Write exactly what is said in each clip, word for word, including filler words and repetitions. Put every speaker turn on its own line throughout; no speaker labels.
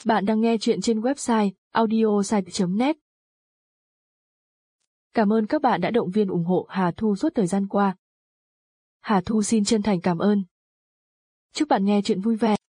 Bạn đang nghe chuyện trên website audiosite chấm net. Cảm ơn các bạn đã động viên ủng hộ Hà Thu suốt thời gian qua. Hà Thu xin chân thành cảm ơn. Chúc bạn nghe chuyện vui vẻ.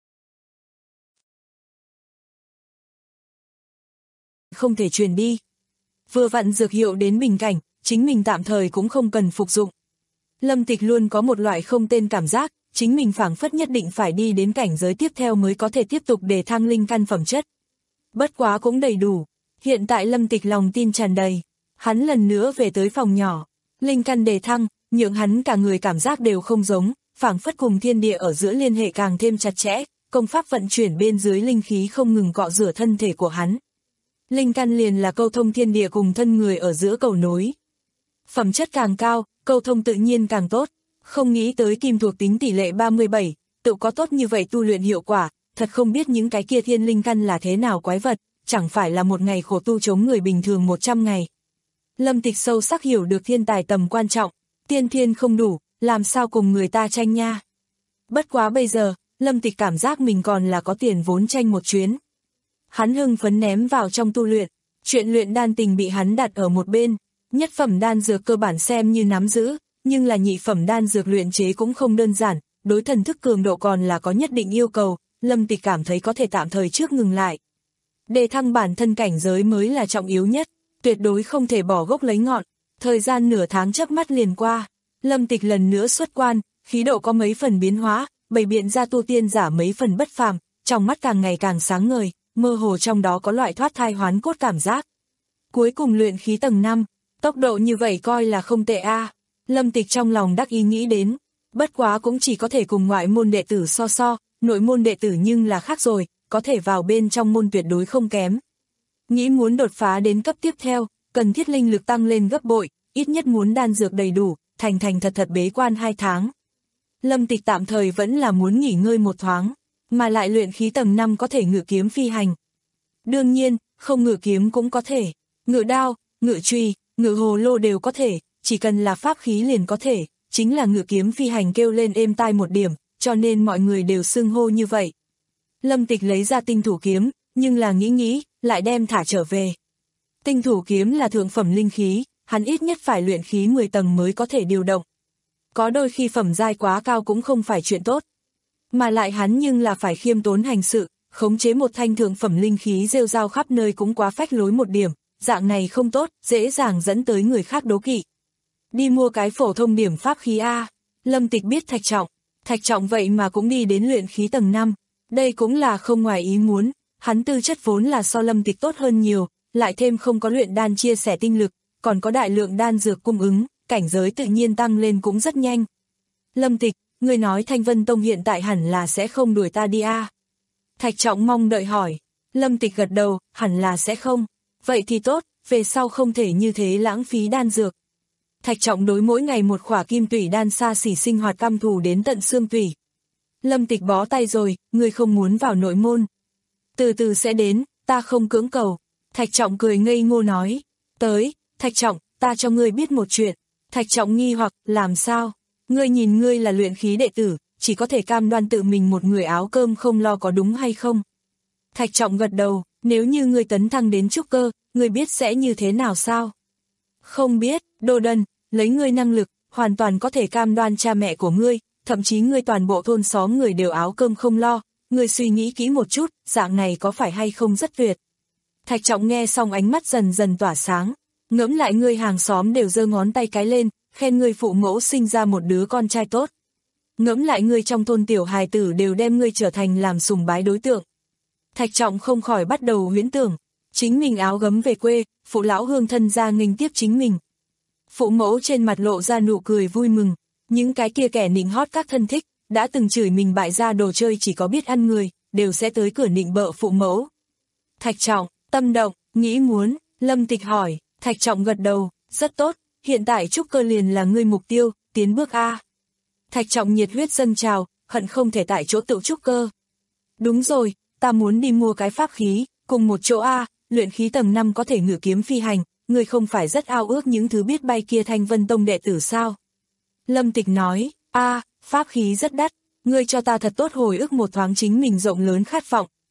Không thể truyền đi. Vừa vặn dược hiệu đến bình cảnh, chính mình tạm thời cũng không cần phục dụng. Lâm Tịch luôn có một loại không tên cảm giác, chính mình phảng phất nhất định phải đi đến cảnh giới tiếp theo mới có thể tiếp tục để thăng linh căn phẩm chất. Bất quá cũng đầy đủ. Hiện tại Lâm Tịch lòng tin tràn đầy. Hắn lần nữa về tới phòng nhỏ. Linh căn đề thăng, nhượng hắn cả người cảm giác đều không giống, phảng phất cùng thiên địa ở giữa liên hệ càng thêm chặt chẽ, công pháp vận chuyển bên dưới linh khí không ngừng cọ rửa thân thể của hắn. Linh căn liền là câu thông thiên địa cùng thân người ở giữa cầu nối. Phẩm chất càng cao, câu thông tự nhiên càng tốt. Không nghĩ tới kim thuộc tính tỷ lệ ba mươi bảy, tự có tốt như vậy tu luyện hiệu quả, thật không biết những cái kia thiên linh căn là thế nào quái vật, chẳng phải là một ngày khổ tu chống người bình thường một trăm ngày. Lâm Tịch sâu sắc hiểu được thiên tài tầm quan trọng, tiên thiên không đủ, làm sao cùng người ta tranh nha. Bất quá bây giờ, Lâm Tịch cảm giác mình còn là có tiền vốn tranh một chuyến. Hắn hưng phấn ném vào trong tu luyện, chuyện luyện đan tình bị hắn đặt ở một bên, nhất phẩm đan dược cơ bản xem như nắm giữ, nhưng là nhị phẩm đan dược luyện chế cũng không đơn giản, đối thần thức cường độ còn là có nhất định yêu cầu, Lâm Tịch cảm thấy có thể tạm thời trước ngừng lại. Đề thăng bản thân cảnh giới mới là trọng yếu nhất, tuyệt đối không thể bỏ gốc lấy ngọn. Thời gian nửa tháng chớp mắt liền qua, Lâm Tịch lần nữa xuất quan, khí độ có mấy phần biến hóa, bày biện ra tu tiên giả mấy phần bất phàm, trong mắt càng ngày càng sáng ngời, mơ hồ trong đó có loại thoát thai hoán cốt cảm giác. Cuối cùng luyện khí tầng năm, tốc độ như vậy coi là không tệ a. À. Lâm Tịch trong lòng đắc ý nghĩ đến, bất quá cũng chỉ có thể cùng ngoại môn đệ tử so so, nội môn đệ tử nhưng là khác rồi, có thể vào bên trong môn tuyệt đối không kém. Nghĩ muốn đột phá đến cấp tiếp theo, cần thiết linh lực tăng lên gấp bội, ít nhất muốn đan dược đầy đủ, thành thành thật thật bế quan hai tháng. Lâm Tịch tạm thời vẫn là muốn nghỉ ngơi một thoáng, mà lại luyện khí tầng năm có thể ngự kiếm phi hành. Đương nhiên, không ngự kiếm cũng có thể, ngự đao, ngự chùy, ngự hồ lô đều có thể, chỉ cần là pháp khí liền có thể, chính là ngự kiếm phi hành kêu lên êm tai một điểm, cho nên mọi người đều xưng hô như vậy. Lâm Tịch lấy ra tinh thủ kiếm, nhưng là nghĩ nghĩ, lại đem thả trở về. Tinh thủ kiếm là thượng phẩm linh khí, hắn ít nhất phải luyện khí mười tầng mới có thể điều động. Có đôi khi phẩm giai quá cao cũng không phải chuyện tốt. Mà lại hắn nhưng là phải khiêm tốn hành sự, khống chế một thanh thượng phẩm linh khí rêu rao khắp nơi cũng quá phách lối một điểm, dạng này không tốt, dễ dàng dẫn tới người khác đố kỵ. Đi mua cái phổ thông điểm pháp khí A. Lâm Tịch biết Thạch Trọng, Thạch Trọng vậy mà cũng đi đến luyện khí tầng năm, đây cũng là không ngoài ý muốn, hắn tư chất vốn là so Lâm Tịch tốt hơn nhiều, lại thêm không có luyện đan chia sẻ tinh lực, còn có đại lượng đan dược cung ứng, cảnh giới tự nhiên tăng lên cũng rất nhanh. Lâm Tịch, người nói Thanh Vân Tông hiện tại hẳn là sẽ không đuổi ta đi A. Thạch Trọng mong đợi hỏi. Lâm Tịch gật đầu, hẳn là sẽ không. Vậy thì tốt, về sau không thể như thế lãng phí đan dược. Thạch Trọng đối mỗi ngày một khỏa kim tủy đan xa xỉ sinh hoạt căm thù đến tận xương tủy. Lâm Tịch bó tay rồi, ngươi không muốn vào nội môn. Từ từ sẽ đến, ta không cưỡng cầu. Thạch Trọng cười ngây ngô nói. Tới, Thạch Trọng, ta cho ngươi biết một chuyện. Thạch Trọng nghi hoặc, làm sao? Ngươi nhìn ngươi là luyện khí đệ tử, chỉ có thể cam đoan tự mình một người áo cơm không lo có đúng hay không? Thạch Trọng gật đầu, nếu như ngươi tấn thăng đến trúc cơ, ngươi biết sẽ như thế nào sao? Không biết, đồ đần, lấy ngươi năng lực, hoàn toàn có thể cam đoan cha mẹ của ngươi, thậm chí ngươi toàn bộ thôn xóm người đều áo cơm không lo, ngươi suy nghĩ kỹ một chút, dạng này có phải hay không rất tuyệt. Thạch Trọng nghe xong ánh mắt dần dần tỏa sáng, ngẫm lại ngươi hàng xóm đều giơ ngón tay cái lên, khen ngươi phụ mẫu sinh ra một đứa con trai tốt. Ngẫm lại ngươi trong thôn tiểu hài tử đều đem ngươi trở thành làm sùng bái đối tượng. Thạch Trọng không khỏi bắt đầu huyễn tưởng, chính mình áo gấm về quê, phụ lão hương thân ra nghênh tiếp chính mình. Phụ mẫu trên mặt lộ ra nụ cười vui mừng, những cái kia kẻ nịnh hót các thân thích, đã từng chửi mình bại gia đồ chơi chỉ có biết ăn người, đều sẽ tới cửa nịnh bợ phụ mẫu. Thạch Trọng, tâm động, nghĩ muốn, Lâm Tịch hỏi, Thạch Trọng gật đầu, rất tốt, hiện tại trúc cơ liền là ngươi mục tiêu, tiến bước A. Thạch Trọng nhiệt huyết dâng trào, hận không thể tại chỗ tự trúc cơ. Đúng rồi, ta muốn đi mua cái pháp khí, cùng một chỗ A, luyện khí tầng năm có thể ngự kiếm phi hành, ngươi không phải rất ao ước những thứ biết bay kia Thanh Vân Tông đệ tử sao? Lâm Tịch nói, A, pháp khí rất đắt, ngươi cho ta thật tốt hồi ức một thoáng chính mình rộng lớn khát vọng.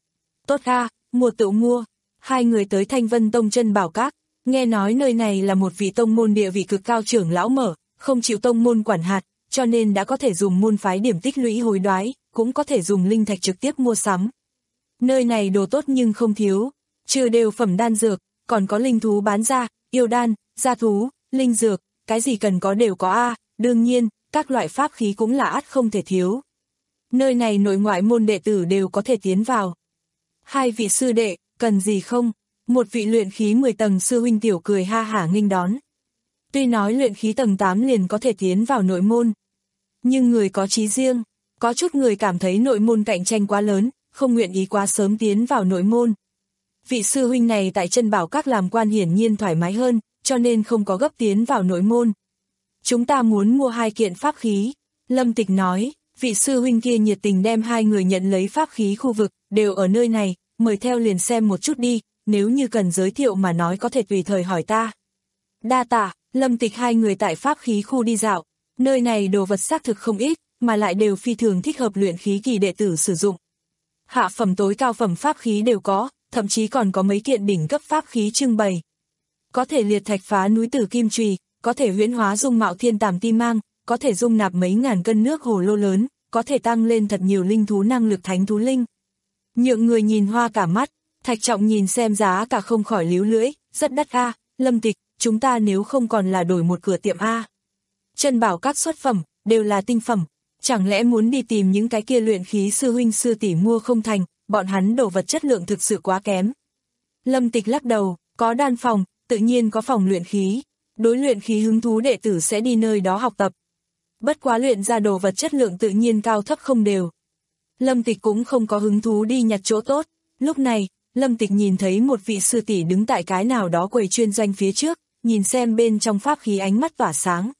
Tốt a, mua tự mua. Hai người tới Thanh Vân Tông Chân Bảo Các, nghe nói nơi này là một vị tông môn địa vị cực cao trưởng lão mở, không chịu tông môn quản hạt, cho nên đã có thể dùng môn phái điểm tích lũy hối đoái, cũng có thể dùng linh thạch trực tiếp mua sắm. Nơi này đồ tốt nhưng không thiếu, trừ đều phẩm đan dược, còn có linh thú bán ra, yêu đan, gia thú, linh dược, cái gì cần có đều có a, đương nhiên, các loại pháp khí cũng là ắt không thể thiếu. Nơi này nội ngoại môn đệ tử đều có thể tiến vào. Hai vị sư đệ, cần gì không? Một vị luyện khí mười tầng sư huynh tiểu cười ha hả nghênh đón. Tuy nói luyện khí tầng tám liền có thể tiến vào nội môn, nhưng người có chí riêng, có chút người cảm thấy nội môn cạnh tranh quá lớn, không nguyện ý quá sớm tiến vào nội môn. Vị sư huynh này tại Chân Bảo Các làm quan hiển nhiên thoải mái hơn, cho nên không có gấp tiến vào nội môn. Chúng ta muốn mua hai kiện pháp khí, Lâm Tịch nói, vị sư huynh kia nhiệt tình đem hai người nhận lấy pháp khí khu vực, đều ở nơi này, mời theo liền xem một chút đi, nếu như cần giới thiệu mà nói có thể tùy thời hỏi ta. Đa tạ, Lâm Tịch hai người tại pháp khí khu đi dạo, nơi này đồ vật xác thực không ít, mà lại đều phi thường thích hợp luyện khí kỳ đệ tử sử dụng. Hạ phẩm tối cao phẩm pháp khí đều có, thậm chí còn có mấy kiện đỉnh cấp pháp khí trưng bày. Có thể liệt thạch phá núi tử kim chùy, có thể huyễn hóa dung mạo thiên tàm ti mang, có thể dung nạp mấy ngàn cân nước hồ lô lớn, có thể tăng lên thật nhiều linh thú năng lực thánh thú linh. Nhượng người nhìn hoa cả mắt, Thạch Trọng nhìn xem giá cả không khỏi líu lưỡi, rất đắt a, Lâm Tịch, chúng ta nếu không còn là đổi một cửa tiệm a. Chân Bảo Các xuất phẩm, đều là tinh phẩm, chẳng lẽ muốn đi tìm những cái kia luyện khí sư huynh sư tỷ mua không thành, bọn hắn đồ vật chất lượng thực sự quá kém. Lâm Tịch lắc đầu, có đan phòng, tự nhiên có phòng luyện khí, đối luyện khí hứng thú đệ tử sẽ đi nơi đó học tập. Bất quá luyện ra đồ vật chất lượng tự nhiên cao thấp không đều. Lâm Tịch cũng không có hứng thú đi nhặt chỗ tốt, lúc này, Lâm Tịch nhìn thấy một vị sư tỷ đứng tại cái nào đó quầy chuyên doanh phía trước, nhìn xem bên trong pháp khí ánh mắt tỏa sáng.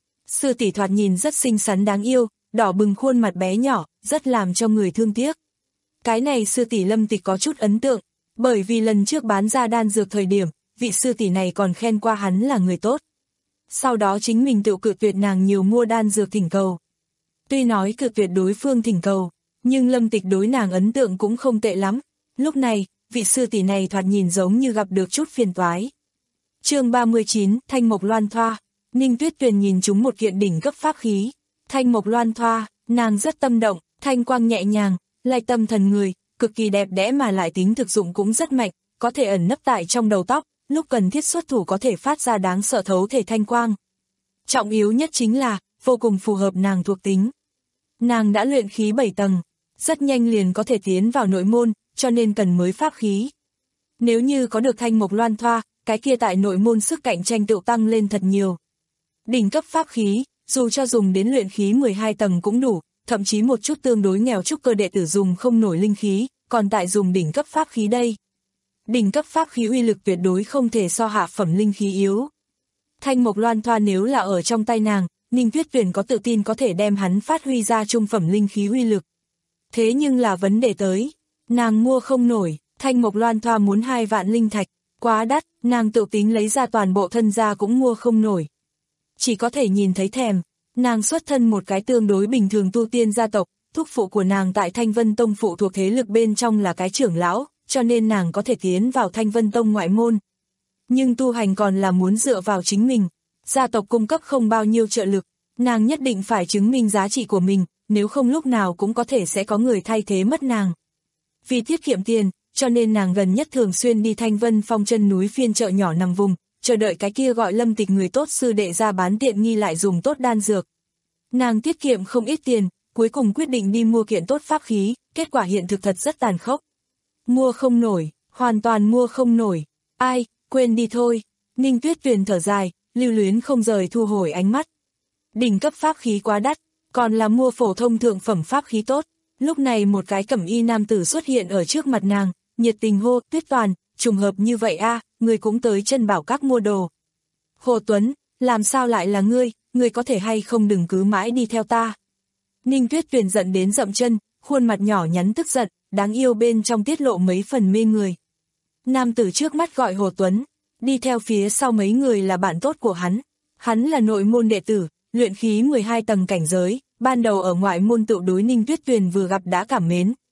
Sư tỷ thoạt nhìn rất xinh xắn đáng yêu, đỏ bừng khuôn mặt bé nhỏ, rất làm cho người thương tiếc. Cái này sư tỷ Lâm Tịch có chút ấn tượng, bởi vì lần trước bán ra đan dược thời điểm, vị sư tỷ này còn khen qua hắn là người tốt. Sau đó chính mình tự cự tuyệt nàng nhiều mua đan dược thỉnh cầu. Tuy nói cự tuyệt đối phương thỉnh cầu, nhưng Lâm Tịch đối nàng ấn tượng cũng không tệ lắm. Lúc này, vị sư tỷ này thoạt nhìn giống như gặp được chút phiền toái. Chương ba mươi chín, Thanh Mộc Loan Thoa. Ninh Tuyết Tuyền nhìn chúng một kiện đỉnh cấp pháp khí, Thanh Mộc Loan Thoa, nàng rất tâm động, thanh quang nhẹ nhàng, lai tâm thần người, cực kỳ đẹp đẽ mà lại tính thực dụng cũng rất mạnh, có thể ẩn nấp tại trong đầu tóc, lúc cần thiết xuất thủ có thể phát ra đáng sợ thấu thể thanh quang. Trọng yếu nhất chính là, vô cùng phù hợp nàng thuộc tính. Nàng đã luyện khí bảy tầng, rất nhanh liền có thể tiến vào nội môn, cho nên cần mới pháp khí. Nếu như có được Thanh Mộc Loan Thoa, cái kia tại nội môn sức cạnh tranh tự tăng lên thật nhiều. Đỉnh cấp pháp khí, dù cho dùng đến luyện khí mười hai tầng cũng đủ, thậm chí một chút tương đối nghèo trúc cơ đệ tử dùng không nổi linh khí, còn tại dùng đỉnh cấp pháp khí đây. Đỉnh cấp pháp khí uy lực tuyệt đối không thể so hạ phẩm linh khí yếu. Thanh Mộc Loan Thoa nếu là ở trong tay nàng, Ninh Tuyết Tuyền có tự tin có thể đem hắn phát huy ra trung phẩm linh khí uy lực. Thế nhưng là vấn đề tới, nàng mua không nổi, Thanh Mộc Loan Thoa muốn hai vạn linh thạch, quá đắt, nàng tự tính lấy ra toàn bộ thân gia cũng mua không nổi. Chỉ có thể nhìn thấy thèm, nàng xuất thân một cái tương đối bình thường tu tiên gia tộc, thúc phụ của nàng tại Thanh Vân Tông phụ thuộc thế lực bên trong là cái trưởng lão, cho nên nàng có thể tiến vào Thanh Vân Tông ngoại môn. Nhưng tu hành còn là muốn dựa vào chính mình, gia tộc cung cấp không bao nhiêu trợ lực, nàng nhất định phải chứng minh giá trị của mình, nếu không lúc nào cũng có thể sẽ có người thay thế mất nàng. Vì tiết kiệm tiền, cho nên nàng gần nhất thường xuyên đi Thanh Vân Phong chân núi phiên chợ nhỏ nằm vùng, chờ đợi cái kia gọi Lâm Tịch người tốt sư đệ ra bán tiện nghi lại dùng tốt đan dược. Nàng tiết kiệm không ít tiền, cuối cùng quyết định đi mua kiện tốt pháp khí, kết quả hiện thực thật rất tàn khốc. Mua không nổi, hoàn toàn mua không nổi. Ai, quên đi thôi. Ninh Tuyết Tuyền thở dài, lưu luyến không rời thu hồi ánh mắt. Đỉnh cấp pháp khí quá đắt, còn là mua phổ thông thượng phẩm pháp khí tốt. Lúc này một cái cẩm y nam tử xuất hiện ở trước mặt nàng, nhiệt tình hô, Tuyết Toàn, trùng hợp như vậy a, à, người cũng tới Chân Bảo Các mua đồ. Hồ Tuấn, làm sao lại là ngươi, ngươi có thể hay không đừng cứ mãi đi theo ta. Ninh Tuyết Tuyền giận đến dậm chân, khuôn mặt nhỏ nhắn tức giận, đáng yêu bên trong tiết lộ mấy phần mê người. Nam tử trước mắt gọi Hồ Tuấn, đi theo phía sau mấy người là bạn tốt của hắn. Hắn là nội môn đệ tử, luyện khí mười hai tầng cảnh giới, ban đầu ở ngoại môn tự đối Ninh Tuyết Tuyền vừa gặp đã cảm mến,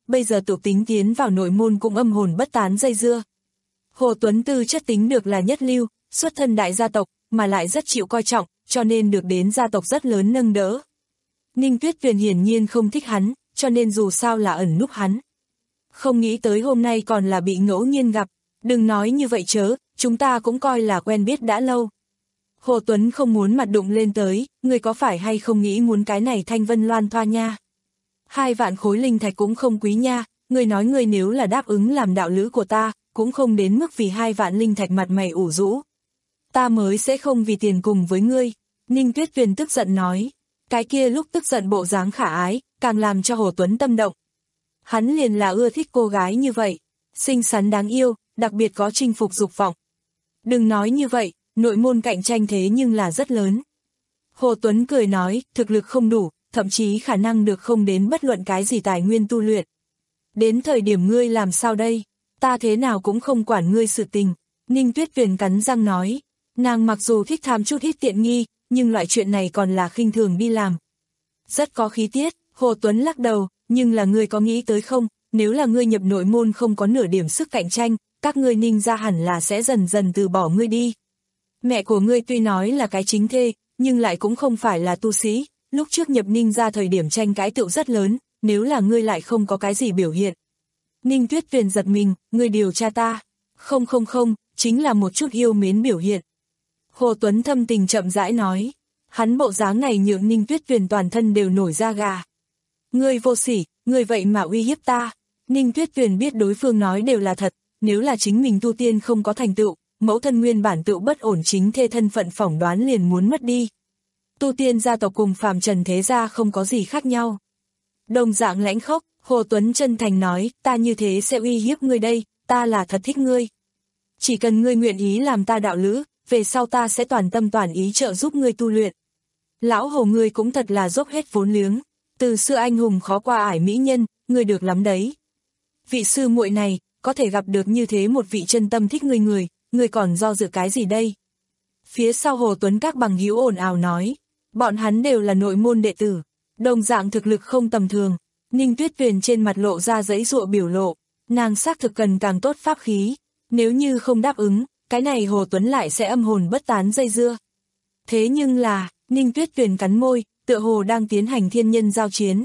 bây giờ tục tính tiến vào nội môn cũng âm hồn bất tán dây dưa. Hồ Tuấn tư chất tính được là nhất lưu, xuất thân đại gia tộc, mà lại rất chịu coi trọng, cho nên được đến gia tộc rất lớn nâng đỡ. Ninh Tuyết Tuyền hiển nhiên không thích hắn, cho nên dù sao là ẩn núp hắn. Không nghĩ tới hôm nay còn là bị ngẫu nhiên gặp, đừng nói như vậy chớ, chúng ta cũng coi là quen biết đã lâu. Hồ Tuấn không muốn mặt đụng lên tới, người có phải hay không nghĩ muốn cái này thanh vân loan thoa nha. Hai vạn khối linh thạch cũng không quý nha, người nói người nếu là đáp ứng làm đạo lữ của ta, cũng không đến mức vì hai vạn linh thạch mặt mày ủ rũ. Ta mới sẽ không vì tiền cùng với ngươi, Ninh Tuyết Tuyền tức giận nói. Cái kia lúc tức giận bộ dáng khả ái, càng làm cho Hồ Tuấn tâm động. Hắn liền là ưa thích cô gái như vậy, xinh xắn đáng yêu, đặc biệt có chinh phục dục vọng. Đừng nói như vậy, nội môn cạnh tranh thế nhưng là rất lớn. Hồ Tuấn cười nói, thực lực không đủ, thậm chí khả năng được không đến bất luận cái gì tài nguyên tu luyện. Đến thời điểm ngươi làm sao đây, ta thế nào cũng không quản ngươi sự tình. Ninh Tuyết Tuyền cắn răng nói, nàng mặc dù thích tham chút ít tiện nghi, nhưng loại chuyện này còn là khinh thường đi làm. Rất có khí tiết, Hồ Tuấn lắc đầu, nhưng là ngươi có nghĩ tới không, nếu là ngươi nhập nội môn không có nửa điểm sức cạnh tranh, các ngươi Ninh gia hẳn là sẽ dần dần từ bỏ ngươi đi. Mẹ của ngươi tuy nói là cái chính thê, nhưng lại cũng không phải là tu sĩ, lúc trước nhập Ninh gia thời điểm tranh cãi tựu rất lớn, nếu là ngươi lại không có cái gì biểu hiện. Ninh Tuyết Tuyền giật mình, ngươi điều tra ta. Không không không, chính là một chút yêu mến biểu hiện. Hồ Tuấn thâm tình chậm rãi nói, hắn bộ dáng này nhượng Ninh Tuyết Tuyền toàn thân đều nổi da gà. Ngươi vô sỉ, ngươi vậy mà uy hiếp ta. Ninh Tuyết Tuyền biết đối phương nói đều là thật, nếu là chính mình tu tiên không có thành tựu, mẫu thân nguyên bản tựu bất ổn chính thê thân phận phỏng đoán liền muốn mất đi. Tu tiên gia tộc cùng phàm trần thế gia không có gì khác nhau. Đồng dạng lãnh khốc, Hồ Tuấn chân thành nói, ta như thế sẽ uy hiếp ngươi đây, ta là thật thích ngươi. Chỉ cần ngươi nguyện ý làm ta đạo lữ, về sau ta sẽ toàn tâm toàn ý trợ giúp ngươi tu luyện. Lão Hồ ngươi cũng thật là dốc hết vốn liếng, từ xưa anh hùng khó qua ải mỹ nhân, ngươi được lắm đấy. Vị sư muội này, có thể gặp được như thế một vị chân tâm thích ngươi người, ngươi còn do dự cái gì đây? Phía sau Hồ Tuấn các bằng hữu ồn ào nói, bọn hắn đều là nội môn đệ tử, đồng dạng thực lực không tầm thường. Ninh Tuyết Tuyền trên mặt lộ ra giãy giụa biểu lộ, nàng xác thực cần càng tốt pháp khí, nếu như không đáp ứng, cái này Hồ Tuấn lại sẽ âm hồn bất tán dây dưa. Thế nhưng là, Ninh Tuyết Tuyền cắn môi, tựa hồ đang tiến hành thiên nhân giao chiến.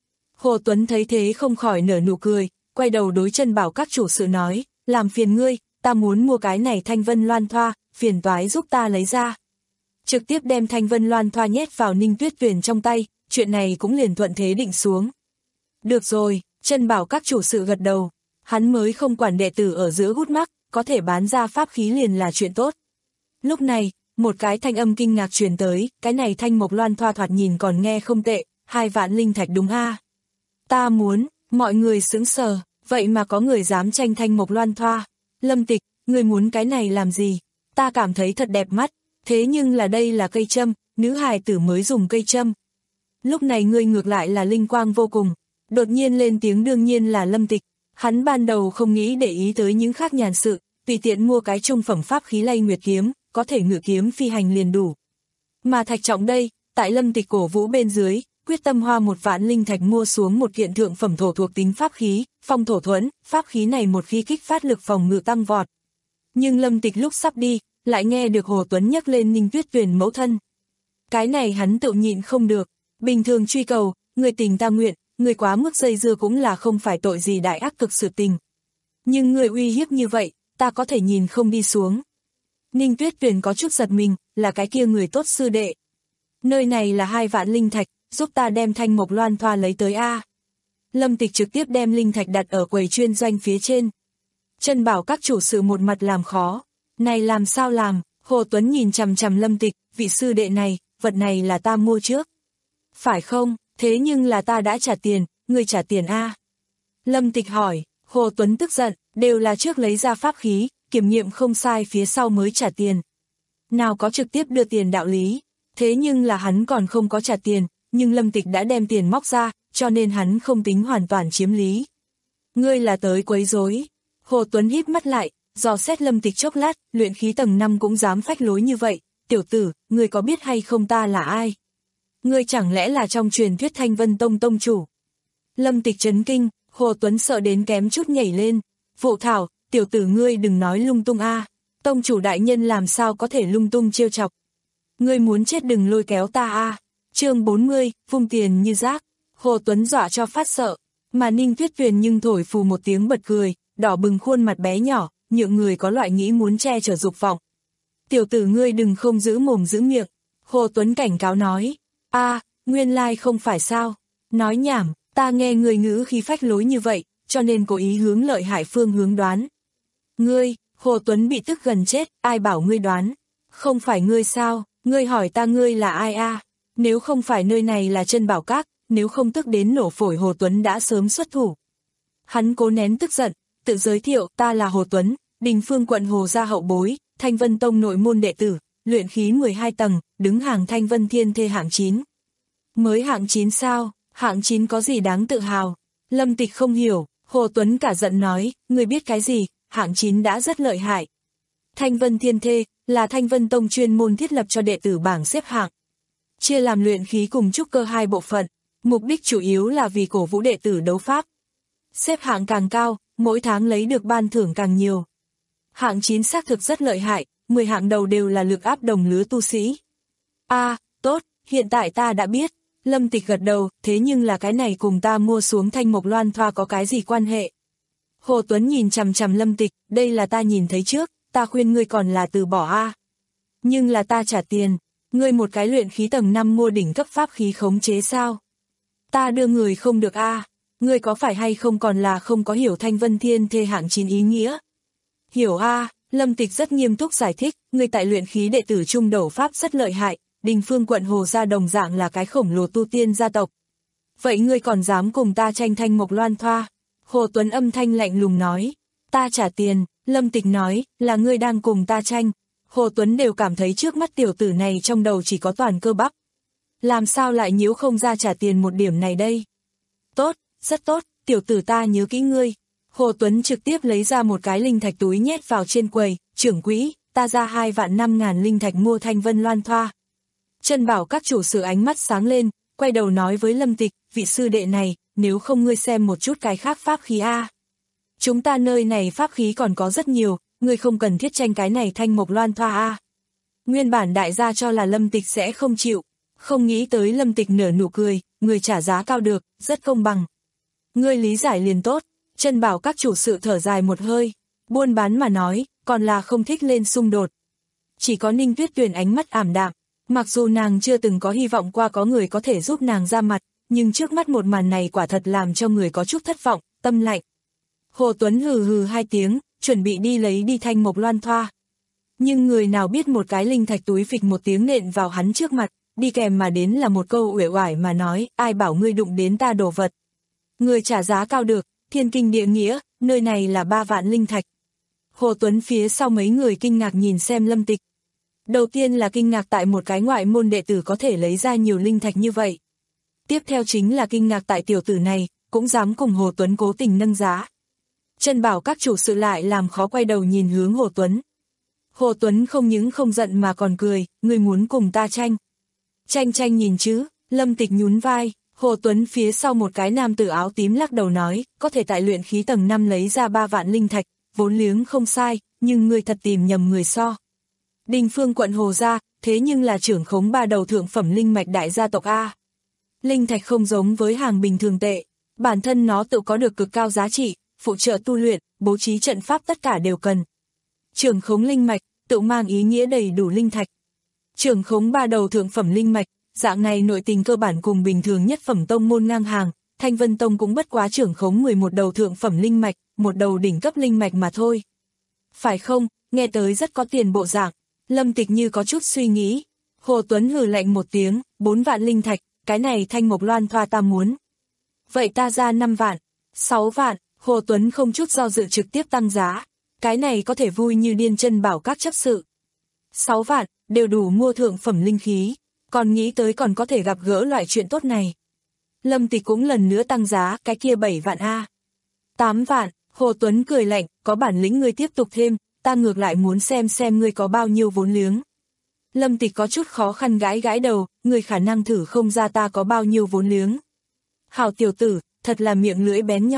Hồ Tuấn thấy thế không khỏi nở nụ cười, quay đầu đối chân bảo các chủ sự nói, làm phiền ngươi, ta muốn mua cái này thanh vân loan thoa, phiền toái giúp ta lấy ra. Trực tiếp đem thanh vân loan thoa nhét vào Ninh Tuyết Tuyền trong tay, chuyện này cũng liền thuận thế định xuống. Được rồi, chân bảo các chủ sự gật đầu, hắn mới không quản đệ tử ở giữa hút mắc, có thể bán ra pháp khí liền là chuyện tốt. Lúc này, một cái thanh âm kinh ngạc truyền tới, cái này thanh mộc loan thoa thoạt nhìn còn nghe không tệ, hai vạn linh thạch đúng a? Ta muốn, mọi người sững sờ, vậy mà có người dám tranh thanh mộc loan thoa. Lâm Tịch, người muốn cái này làm gì? Ta cảm thấy thật đẹp mắt, thế nhưng là đây là cây châm, nữ hài tử mới dùng cây châm. Lúc này ngươi ngược lại là linh quang vô cùng, đột nhiên lên tiếng đương nhiên là Lâm Tịch. Hắn ban đầu không nghĩ để ý tới những khác nhàn sự, tùy tiện mua cái trung phẩm pháp khí lay nguyệt kiếm, có thể ngự kiếm phi hành liền đủ. Mà Thạch Trọng đây, tại Lâm Tịch cổ vũ bên dưới, quyết tâm hoa một vạn linh thạch mua xuống một kiện thượng phẩm thổ thuộc tính pháp khí, phong thổ thuẫn, pháp khí này một khi kích phát lực phòng ngự tăng vọt. Nhưng Lâm Tịch lúc sắp đi, lại nghe được Hồ Tuấn nhắc lên Ninh Tuyết Tuyền mẫu thân. Cái này hắn tự nhịn không được, bình thường truy cầu, người tình ta nguyện, người quá mức dây dưa cũng là không phải tội gì đại ác cực sự tình. Nhưng người uy hiếp như vậy, ta có thể nhìn không đi xuống. Ninh Tuyết Tuyền có chút giật mình, là cái kia người tốt sư đệ. Nơi này là hai vạn linh thạch, giúp ta đem thanh mộc loan thoa lấy tới A. Lâm Tịch trực tiếp đem linh thạch đặt ở quầy chuyên doanh phía trên. Chân bảo các chủ sự một mặt làm khó. Này làm sao làm, Hồ Tuấn nhìn chằm chằm Lâm Tịch, vị sư đệ này, vật này là ta mua trước. Phải không, thế nhưng là ta đã trả tiền, người trả tiền A. Lâm Tịch hỏi, Hồ Tuấn tức giận, đều là trước lấy ra pháp khí, kiểm nghiệm không sai phía sau mới trả tiền. Nào có trực tiếp đưa tiền đạo lý, thế nhưng là hắn còn không có trả tiền, nhưng Lâm Tịch đã đem tiền móc ra, cho nên hắn không tính hoàn toàn chiếm lý. Ngươi là tới quấy rối. Hồ Tuấn híp mắt lại, dò xét Lâm Tịch chốc lát, luyện khí tầng năm cũng dám phách lối như vậy, tiểu tử, ngươi có biết hay không ta là ai? Ngươi chẳng lẽ là trong truyền thuyết Thanh Vân Tông tông chủ? Lâm Tịch chấn kinh, Hồ Tuấn sợ đến kém chút nhảy lên. Vụ thảo, tiểu tử ngươi đừng nói lung tung a. Tông chủ đại nhân làm sao có thể lung tung trêu chọc. Ngươi muốn chết đừng lôi kéo ta a. Chương bốn mươi, vung tiền như rác. Hồ Tuấn dọa cho phát sợ, mà Ninh Tuyết Tuyền nhưng thổi phù một tiếng bật cười, đỏ bừng khuôn mặt bé nhỏ, nhượng người có loại nghĩ muốn che chở dục vọng. Tiểu tử ngươi đừng không giữ mồm giữ miệng. Hồ Tuấn cảnh cáo nói. A, nguyên lai không phải sao. Nói nhảm, ta nghe người ngữ khí phách lối như vậy, cho nên cố ý hướng lợi hại phương hướng đoán. Ngươi, Hồ Tuấn bị tức gần chết, ai bảo ngươi đoán? Không phải ngươi sao, ngươi hỏi ta ngươi là ai a? Nếu không phải nơi này là Chân Bảo Các, nếu không tức đến nổ phổi Hồ Tuấn đã sớm xuất thủ. Hắn cố nén tức giận, tự giới thiệu ta là Hồ Tuấn, Đình Phương quận Hồ gia hậu bối, Thanh Vân Tông nội môn đệ tử, luyện khí mười hai tầng, đứng hàng Thanh Vân Thiên Thê hạng chín. Mới hạng chín sao, hạng chín có gì đáng tự hào? Lâm Tịch không hiểu, Hồ Tuấn cả giận nói, ngươi biết cái gì, hạng chín đã rất lợi hại. Thanh Vân Thiên Thê là Thanh Vân Tông chuyên môn thiết lập cho đệ tử bảng xếp hạng. Chia làm luyện khí cùng trúc cơ hai bộ phận, mục đích chủ yếu là vì cổ vũ đệ tử đấu pháp. Xếp hạng càng cao, mỗi tháng lấy được ban thưởng càng nhiều. Hạng chín xác thực rất lợi hại, mười hạng đầu đều là lực áp đồng lứa tu sĩ. A, à, tốt, hiện tại ta đã biết. Lâm Tịch gật đầu, thế nhưng là cái này cùng ta mua xuống thanh mộc loan thoa có cái gì quan hệ? Hồ Tuấn nhìn chằm chằm Lâm Tịch, đây là ta nhìn thấy trước, ta khuyên ngươi còn là từ bỏ a. Nhưng là ta trả tiền, ngươi một cái luyện khí tầng năm mua đỉnh cấp pháp khí khống chế sao? Ta đưa người không được a, ngươi có phải hay không còn là không có hiểu Thanh Vân Thiên Thê hạng chín ý nghĩa? Hiểu a, Lâm Tịch rất nghiêm túc giải thích, ngươi tại luyện khí đệ tử trung đấu pháp rất lợi hại. Đình Phương quận Hồ gia đồng dạng là cái khổng lồ tu tiên gia tộc. Vậy ngươi còn dám cùng ta tranh thanh mộc loan thoa? Hồ Tuấn âm thanh lạnh lùng nói. Ta trả tiền, Lâm Tịch nói, là ngươi đang cùng ta tranh. Hồ Tuấn đều cảm thấy trước mắt tiểu tử này trong đầu chỉ có toàn cơ bắp. Làm sao lại nhiễu không ra trả tiền một điểm này đây? Tốt, rất tốt, tiểu tử ta nhớ kỹ ngươi. Hồ Tuấn trực tiếp lấy ra một cái linh thạch túi nhét vào trên quầy, trưởng quỹ, ta ra hai vạn năm ngàn linh thạch mua thanh vân loan thoa. Chân Bảo Các chủ sự ánh mắt sáng lên, quay đầu nói với Lâm Tịch, vị sư đệ này, nếu không ngươi xem một chút cái khác pháp khí a. Chúng ta nơi này pháp khí còn có rất nhiều, ngươi không cần thiết tranh cái này thanh mộc loan thoa a. Nguyên bản đại gia cho là Lâm Tịch sẽ không chịu, không nghĩ tới Lâm Tịch nở nụ cười, người trả giá cao được, rất công bằng. Ngươi lý giải liền tốt, Chân Bảo Các chủ sự thở dài một hơi, buôn bán mà nói, còn là không thích lên xung đột. Chỉ có Ninh Tuyết Tuyền ánh mắt ảm đạm. Mặc dù nàng chưa từng có hy vọng qua có người có thể giúp nàng ra mặt, nhưng trước mắt một màn này quả thật làm cho người có chút thất vọng, tâm lạnh. Hồ Tuấn hừ hừ hai tiếng, chuẩn bị đi lấy đi thanh mộc loan thoa. Nhưng người nào biết một cái linh thạch túi phịch một tiếng nện vào hắn trước mặt, đi kèm mà đến là một câu uể oải mà nói, ai bảo ngươi đụng đến ta đồ vật. Người trả giá cao được, thiên kinh địa nghĩa, nơi này là ba vạn linh thạch. Hồ Tuấn phía sau mấy người kinh ngạc nhìn xem Lâm Tịch. Đầu tiên là kinh ngạc tại một cái ngoại môn đệ tử có thể lấy ra nhiều linh thạch như vậy. Tiếp theo chính là kinh ngạc tại tiểu tử này, cũng dám cùng Hồ Tuấn cố tình nâng giá. Chân Bảo Các chủ sự lại làm khó quay đầu nhìn hướng Hồ Tuấn. Hồ Tuấn không những không giận mà còn cười, ngươi muốn cùng ta tranh. Tranh tranh nhìn chứ, Lâm Tịch nhún vai, Hồ Tuấn phía sau một cái nam tử áo tím lắc đầu nói, có thể tại luyện khí tầng năm lấy ra ba vạn linh thạch, vốn liếng không sai, nhưng ngươi thật tìm nhầm người so. Đình Phương quận Hồ gia, thế nhưng là trưởng khống ba đầu thượng phẩm linh mạch đại gia tộc A. Linh thạch không giống với hàng bình thường tệ, bản thân nó tự có được cực cao giá trị, phụ trợ tu luyện, bố trí trận pháp tất cả đều cần. Trưởng khống linh mạch, tự mang ý nghĩa đầy đủ linh thạch. Trưởng khống ba đầu thượng phẩm linh mạch, dạng này nội tình cơ bản cùng bình thường nhất phẩm tông môn ngang hàng, Thanh Vân Tông cũng bất quá trưởng khống mười một đầu thượng phẩm linh mạch, một đầu đỉnh cấp linh mạch mà thôi. Phải không, nghe tới rất có tiền bộ dạng. Lâm Tịch như có chút suy nghĩ. Hồ Tuấn hừ lạnh một tiếng, bốn vạn linh thạch, cái này thanh mộc loan thoa ta muốn. Vậy ta ra năm vạn, sáu vạn, Hồ Tuấn không chút do dự trực tiếp tăng giá. Cái này có thể vui như điên. Chân Bảo Các chấp sự. sáu vạn, đều đủ mua thượng phẩm linh khí, còn nghĩ tới còn có thể gặp gỡ loại chuyện tốt này. Lâm Tịch cũng lần nữa tăng giá, cái kia bảy vạn a. tám vạn, Hồ Tuấn cười lạnh, có bản lĩnh ngươi tiếp tục thêm, ta ngược lại muốn xem xem ngươi có bao nhiêu vốn liếng. Lâm Tịch có chút khó khăn gãi gãi đầu, ngươi khả năng thử không ra ta có bao nhiêu vốn liếng. Hảo tiểu tử, thật là miệng lưỡi bén nhọn,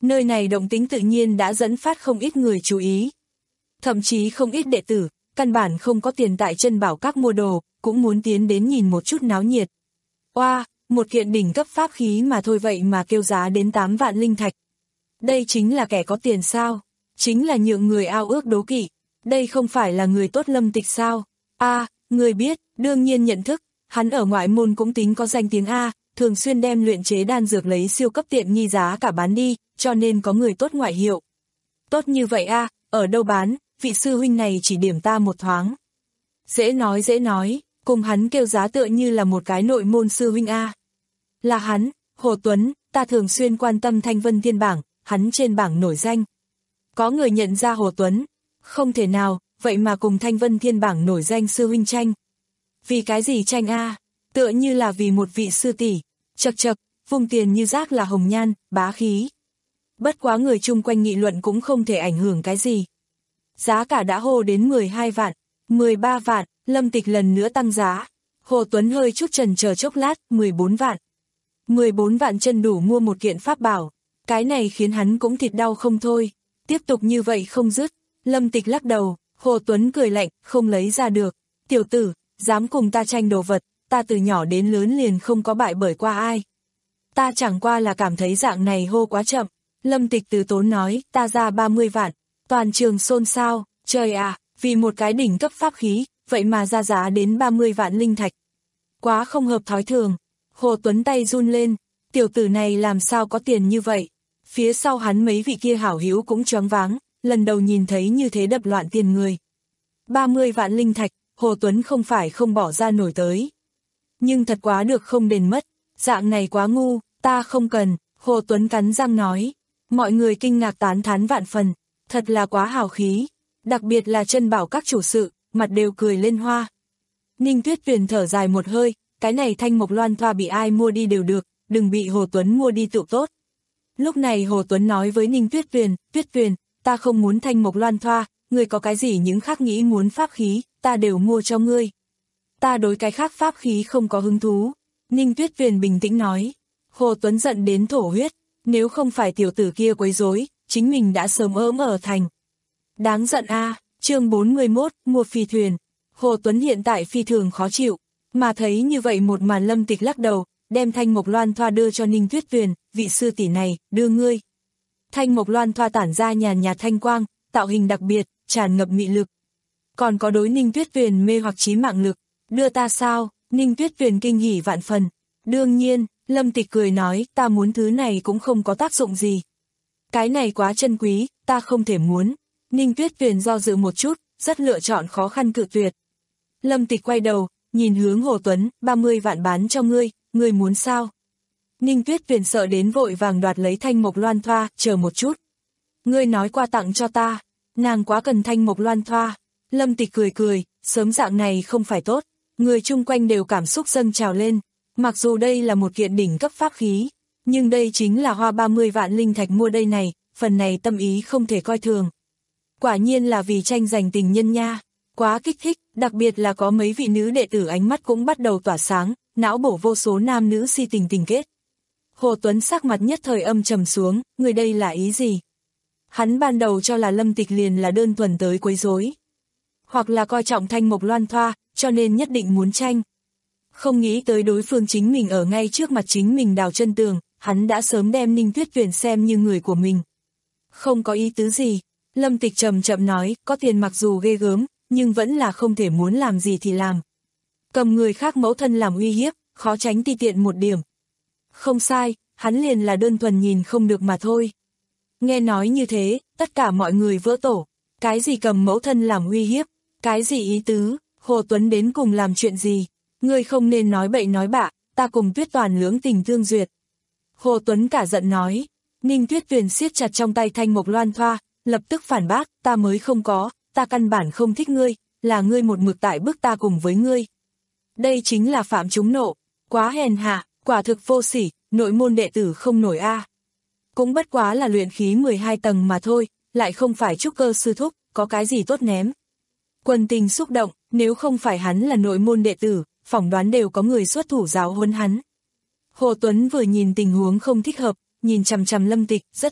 Nơi này động tĩnh tự nhiên đã dẫn phát không ít người chú ý. Thậm chí không ít đệ tử, căn bản không có tiền tại chân bảo các mua đồ, cũng muốn tiến đến nhìn một chút náo nhiệt. Oa, một kiện đỉnh cấp pháp khí mà thôi vậy mà kêu giá đến tám vạn linh thạch. Đây chính là kẻ có tiền sao? Chính là nhượng người ao ước đố kỵ. Đây không phải là người tốt Lâm Tịch sao? A, người biết, đương nhiên nhận thức, hắn ở ngoại môn cũng tính có danh tiếng A, thường xuyên đem luyện chế đan dược lấy siêu cấp tiện nghi giá cả bán đi, cho nên có người tốt ngoại hiệu. Tốt như vậy A, ở đâu bán, vị sư huynh này chỉ điểm ta một thoáng. Dễ nói dễ nói, cùng hắn kêu giá tựa như là một cái nội môn sư huynh A. Là hắn, Hồ Tuấn, ta thường xuyên quan tâm Thanh Vân Thiên bảng, hắn trên bảng nổi danh. Có người nhận ra Hồ Tuấn, không thể nào, vậy mà cùng Thanh Vân Thiên bảng nổi danh sư huynh tranh. Vì cái gì tranh A? Tựa như là vì một vị sư tỷ, chật chật, vùng tiền như rác là hồng nhan, bá khí. Bất quá người chung quanh nghị luận cũng không thể ảnh hưởng cái gì. Giá cả đã hô đến mười hai vạn, mười ba vạn, Lâm Tịch lần nữa tăng giá. Hồ Tuấn hơi chút chần chờ chốc lát, mười bốn vạn. mười bốn vạn chân đủ mua một kiện pháp bảo, cái này khiến hắn cũng thịt đau không thôi. Tiếp tục như vậy không dứt, Lâm Tịch lắc đầu, Hồ Tuấn cười lạnh, không lấy ra được. Tiểu tử, dám cùng ta tranh đồ vật, ta từ nhỏ đến lớn liền không có bại bởi qua ai. Ta chẳng qua là cảm thấy dạng này hô quá chậm. Lâm Tịch từ tốn nói, ta ra ba mươi vạn. Toàn trường xôn xao, trời à, vì một cái đỉnh cấp pháp khí, vậy mà ra giá đến ba mươi vạn linh thạch. Quá không hợp thói thường. Hồ Tuấn tay run lên, tiểu tử này làm sao có tiền như vậy. Phía sau hắn mấy vị kia hảo hữu cũng choáng váng, lần đầu nhìn thấy như thế đập loạn tiền người. ba mươi vạn linh thạch, Hồ Tuấn không phải không bỏ ra nổi tới. Nhưng thật quá được không đền mất, dạng này quá ngu, ta không cần, Hồ Tuấn cắn răng nói. Mọi người kinh ngạc tán thán vạn phần, thật là quá hào khí, đặc biệt là chân bảo các chủ sự, mặt đều cười lên hoa. Ninh Tuyết Tuyền thở dài một hơi, cái này thanh mộc loan thoa bị ai mua đi đều được, đừng bị Hồ Tuấn mua đi tự tốt. Lúc này Hồ Tuấn nói với Ninh Tuyết Tuyền, Tuyết Tuyền, ta không muốn thanh mộc loan thoa, ngươi có cái gì những khác nghĩ muốn pháp khí, ta đều mua cho ngươi. Ta đối cái khác pháp khí không có hứng thú. Ninh Tuyết Tuyền bình tĩnh nói. Hồ Tuấn giận đến thổ huyết, nếu không phải tiểu tử kia quấy rối, chính mình đã sớm ỡm ở thành. Đáng giận a, chương bốn mươi mốt, mua phi thuyền. Hồ Tuấn hiện tại phi thường khó chịu, mà thấy như vậy một màn Lâm Tịch lắc đầu, đem thanh mộc loan thoa đưa cho Ninh Tuyết Tuyền, vị sư tỷ này, đưa ngươi. Thanh mộc loan thoa tản ra nhàn nhạt thanh quang, tạo hình đặc biệt, tràn ngập mị lực. Còn có đối Ninh Tuyết Tuyền mê hoặc chí mạng lực, đưa ta sao? Ninh Tuyết Tuyền kinh hỉ vạn phần. Đương nhiên, Lâm Tịch cười nói, ta muốn thứ này cũng không có tác dụng gì. Cái này quá chân quý, ta không thể muốn. Ninh Tuyết Tuyền do dự một chút, rất lựa chọn khó khăn cự tuyệt. Lâm Tịch quay đầu, nhìn hướng Hồ Tuấn, ba mươi vạn bán cho ngươi, ngươi muốn sao? Ninh Tuyết Tuyền sợ đến vội vàng đoạt lấy thanh mộc loan thoa, chờ một chút. Ngươi nói qua tặng cho ta, nàng quá cần thanh mộc loan thoa. Lâm Tịch cười cười, sớm dạng này không phải tốt. Người chung quanh đều cảm xúc dâng trào lên. Mặc dù đây là một kiện đỉnh cấp pháp khí, nhưng đây chính là hoa ba mươi vạn linh thạch mua đây này, phần này tâm ý không thể coi thường. Quả nhiên là vì tranh giành tình nhân nha, quá kích thích, đặc biệt là có mấy vị nữ đệ tử ánh mắt cũng bắt đầu tỏa sáng, não bổ vô số nam nữ si tình tình kết. Hồ Tuấn sắc mặt nhất thời âm trầm xuống, người đây là ý gì? Hắn ban đầu cho là Lâm Tịch liền là đơn thuần tới quấy rối, hoặc là coi trọng thanh mộc loan thoa, cho nên nhất định muốn tranh. Không nghĩ tới đối phương chính mình ở ngay trước mặt chính mình đào chân tường, hắn đã sớm đem Ninh Tuyết Tuyền xem như người của mình. Không có ý tứ gì, Lâm Tịch chậm chậm nói, có tiền mặc dù ghê gớm, nhưng vẫn là không thể muốn làm gì thì làm. Cầm người khác mẫu thân làm uy hiếp, khó tránh ti tiện một điểm. Không sai, hắn liền là đơn thuần nhìn không được mà thôi. Nghe nói như thế, tất cả mọi người vỡ tổ. Cái gì cầm mẫu thân làm uy hiếp, cái gì ý tứ, Hồ Tuấn đến cùng làm chuyện gì? Ngươi không nên nói bậy nói bạ, ta cùng Tuyết Toàn lưỡng tình tương duyệt. Hồ Tuấn cả giận nói. Ninh Tuyết Tuyền siết chặt trong tay thanh mộc loan thoa, lập tức phản bác, ta mới không có, ta căn bản không thích ngươi, là ngươi một mực tại bức ta cùng với ngươi. Đây chính là phạm chúng nộ, quá hèn hạ, quả thực vô sỉ, nội môn đệ tử không nổi a. Cũng bất quá là luyện khí mười hai tầng mà thôi, lại không phải trúc cơ sư thúc, có cái gì tốt ném. Quần tình xúc động, nếu không phải hắn là nội môn đệ tử, phỏng đoán đều có người xuất thủ giáo huấn hắn. Hồ Tuấn vừa nhìn tình huống không thích hợp, nhìn chằm chằm Lâm Tịch, rất tốt,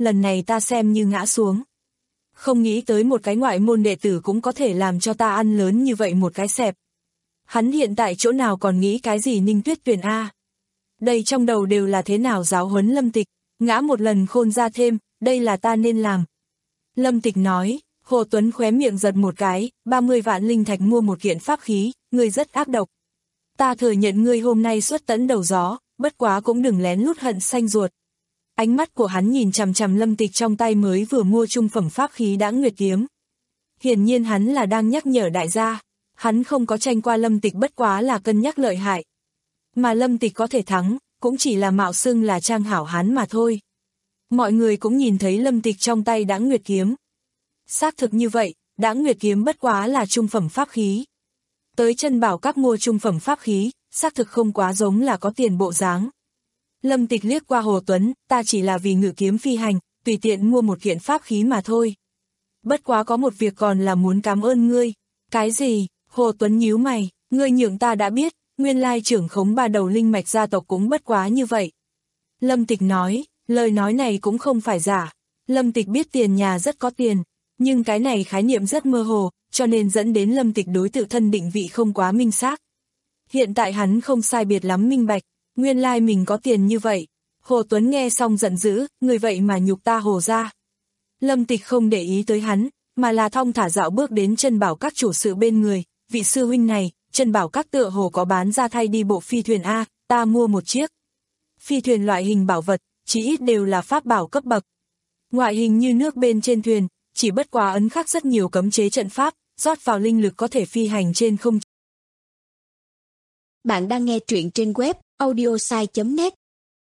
lần này ta xem như ngã xuống. Không nghĩ tới một cái ngoại môn đệ tử cũng có thể làm cho ta ăn lớn như vậy một cái xẹp. Hắn hiện tại chỗ nào còn nghĩ cái gì Ninh Tuyết Tuyền a? Đây trong đầu đều là thế nào giáo huấn Lâm Tịch, ngã một lần khôn ra thêm, đây là ta nên làm. Lâm Tịch nói, Hồ Tuấn khóe miệng giật một cái, ba mươi vạn linh thạch mua một kiện pháp khí, ngươi rất ác độc. Ta thừa nhận ngươi hôm nay xuất tẫn đầu gió, bất quá cũng đừng lén lút hận xanh ruột. Ánh mắt của hắn nhìn chằm chằm Lâm Tịch trong tay mới vừa mua trung phẩm pháp khí Đãng Nguyệt kiếm. Hiển nhiên hắn là đang nhắc nhở đại gia, hắn không có tranh qua Lâm Tịch bất quá là cân nhắc lợi hại. Mà Lâm Tịch có thể thắng, cũng chỉ là mạo xưng là trang hảo hán mà thôi. Mọi người cũng nhìn thấy Lâm Tịch trong tay Đãng Nguyệt kiếm. Xác thực như vậy, Đãng Nguyệt kiếm bất quá là trung phẩm pháp khí. Tới chân bảo các mua trung phẩm pháp khí, xác thực không quá giống là có tiền bộ dáng. Lâm Tịch liếc qua Hồ Tuấn, ta chỉ là vì ngự kiếm phi hành, tùy tiện mua một kiện pháp khí mà thôi. Bất quá có một việc còn là muốn cảm ơn ngươi. Cái gì? Hồ Tuấn nhíu mày, ngươi nhượng ta đã biết, nguyên lai trưởng khống ba đầu linh mạch gia tộc cũng bất quá như vậy. Lâm Tịch nói, lời nói này cũng không phải giả. Lâm Tịch biết tiền nhà rất có tiền, nhưng cái này khái niệm rất mơ hồ, cho nên dẫn đến Lâm Tịch đối tự thân định vị không quá minh xác. Hiện tại hắn không sai biệt lắm minh bạch, nguyên lai mình có tiền như vậy. Hồ Tuấn nghe xong giận dữ, người vậy mà nhục ta Hồ ra. Lâm Tịch không để ý tới hắn, mà là thong thả dạo bước đến chân bảo các chủ sự bên người, vị sư huynh này, chân bảo các tựa hồ có bán ra thay đi bộ phi thuyền A, ta mua một chiếc. Phi thuyền loại hình bảo vật, chỉ ít đều là pháp bảo cấp bậc. Ngoại hình như nước bên trên thuyền, chỉ bất quá ấn khắc rất nhiều cấm chế trận pháp, rót vào linh lực có thể phi hành trên không.
Bạn đang nghe truyện trên web audiosai chấm net.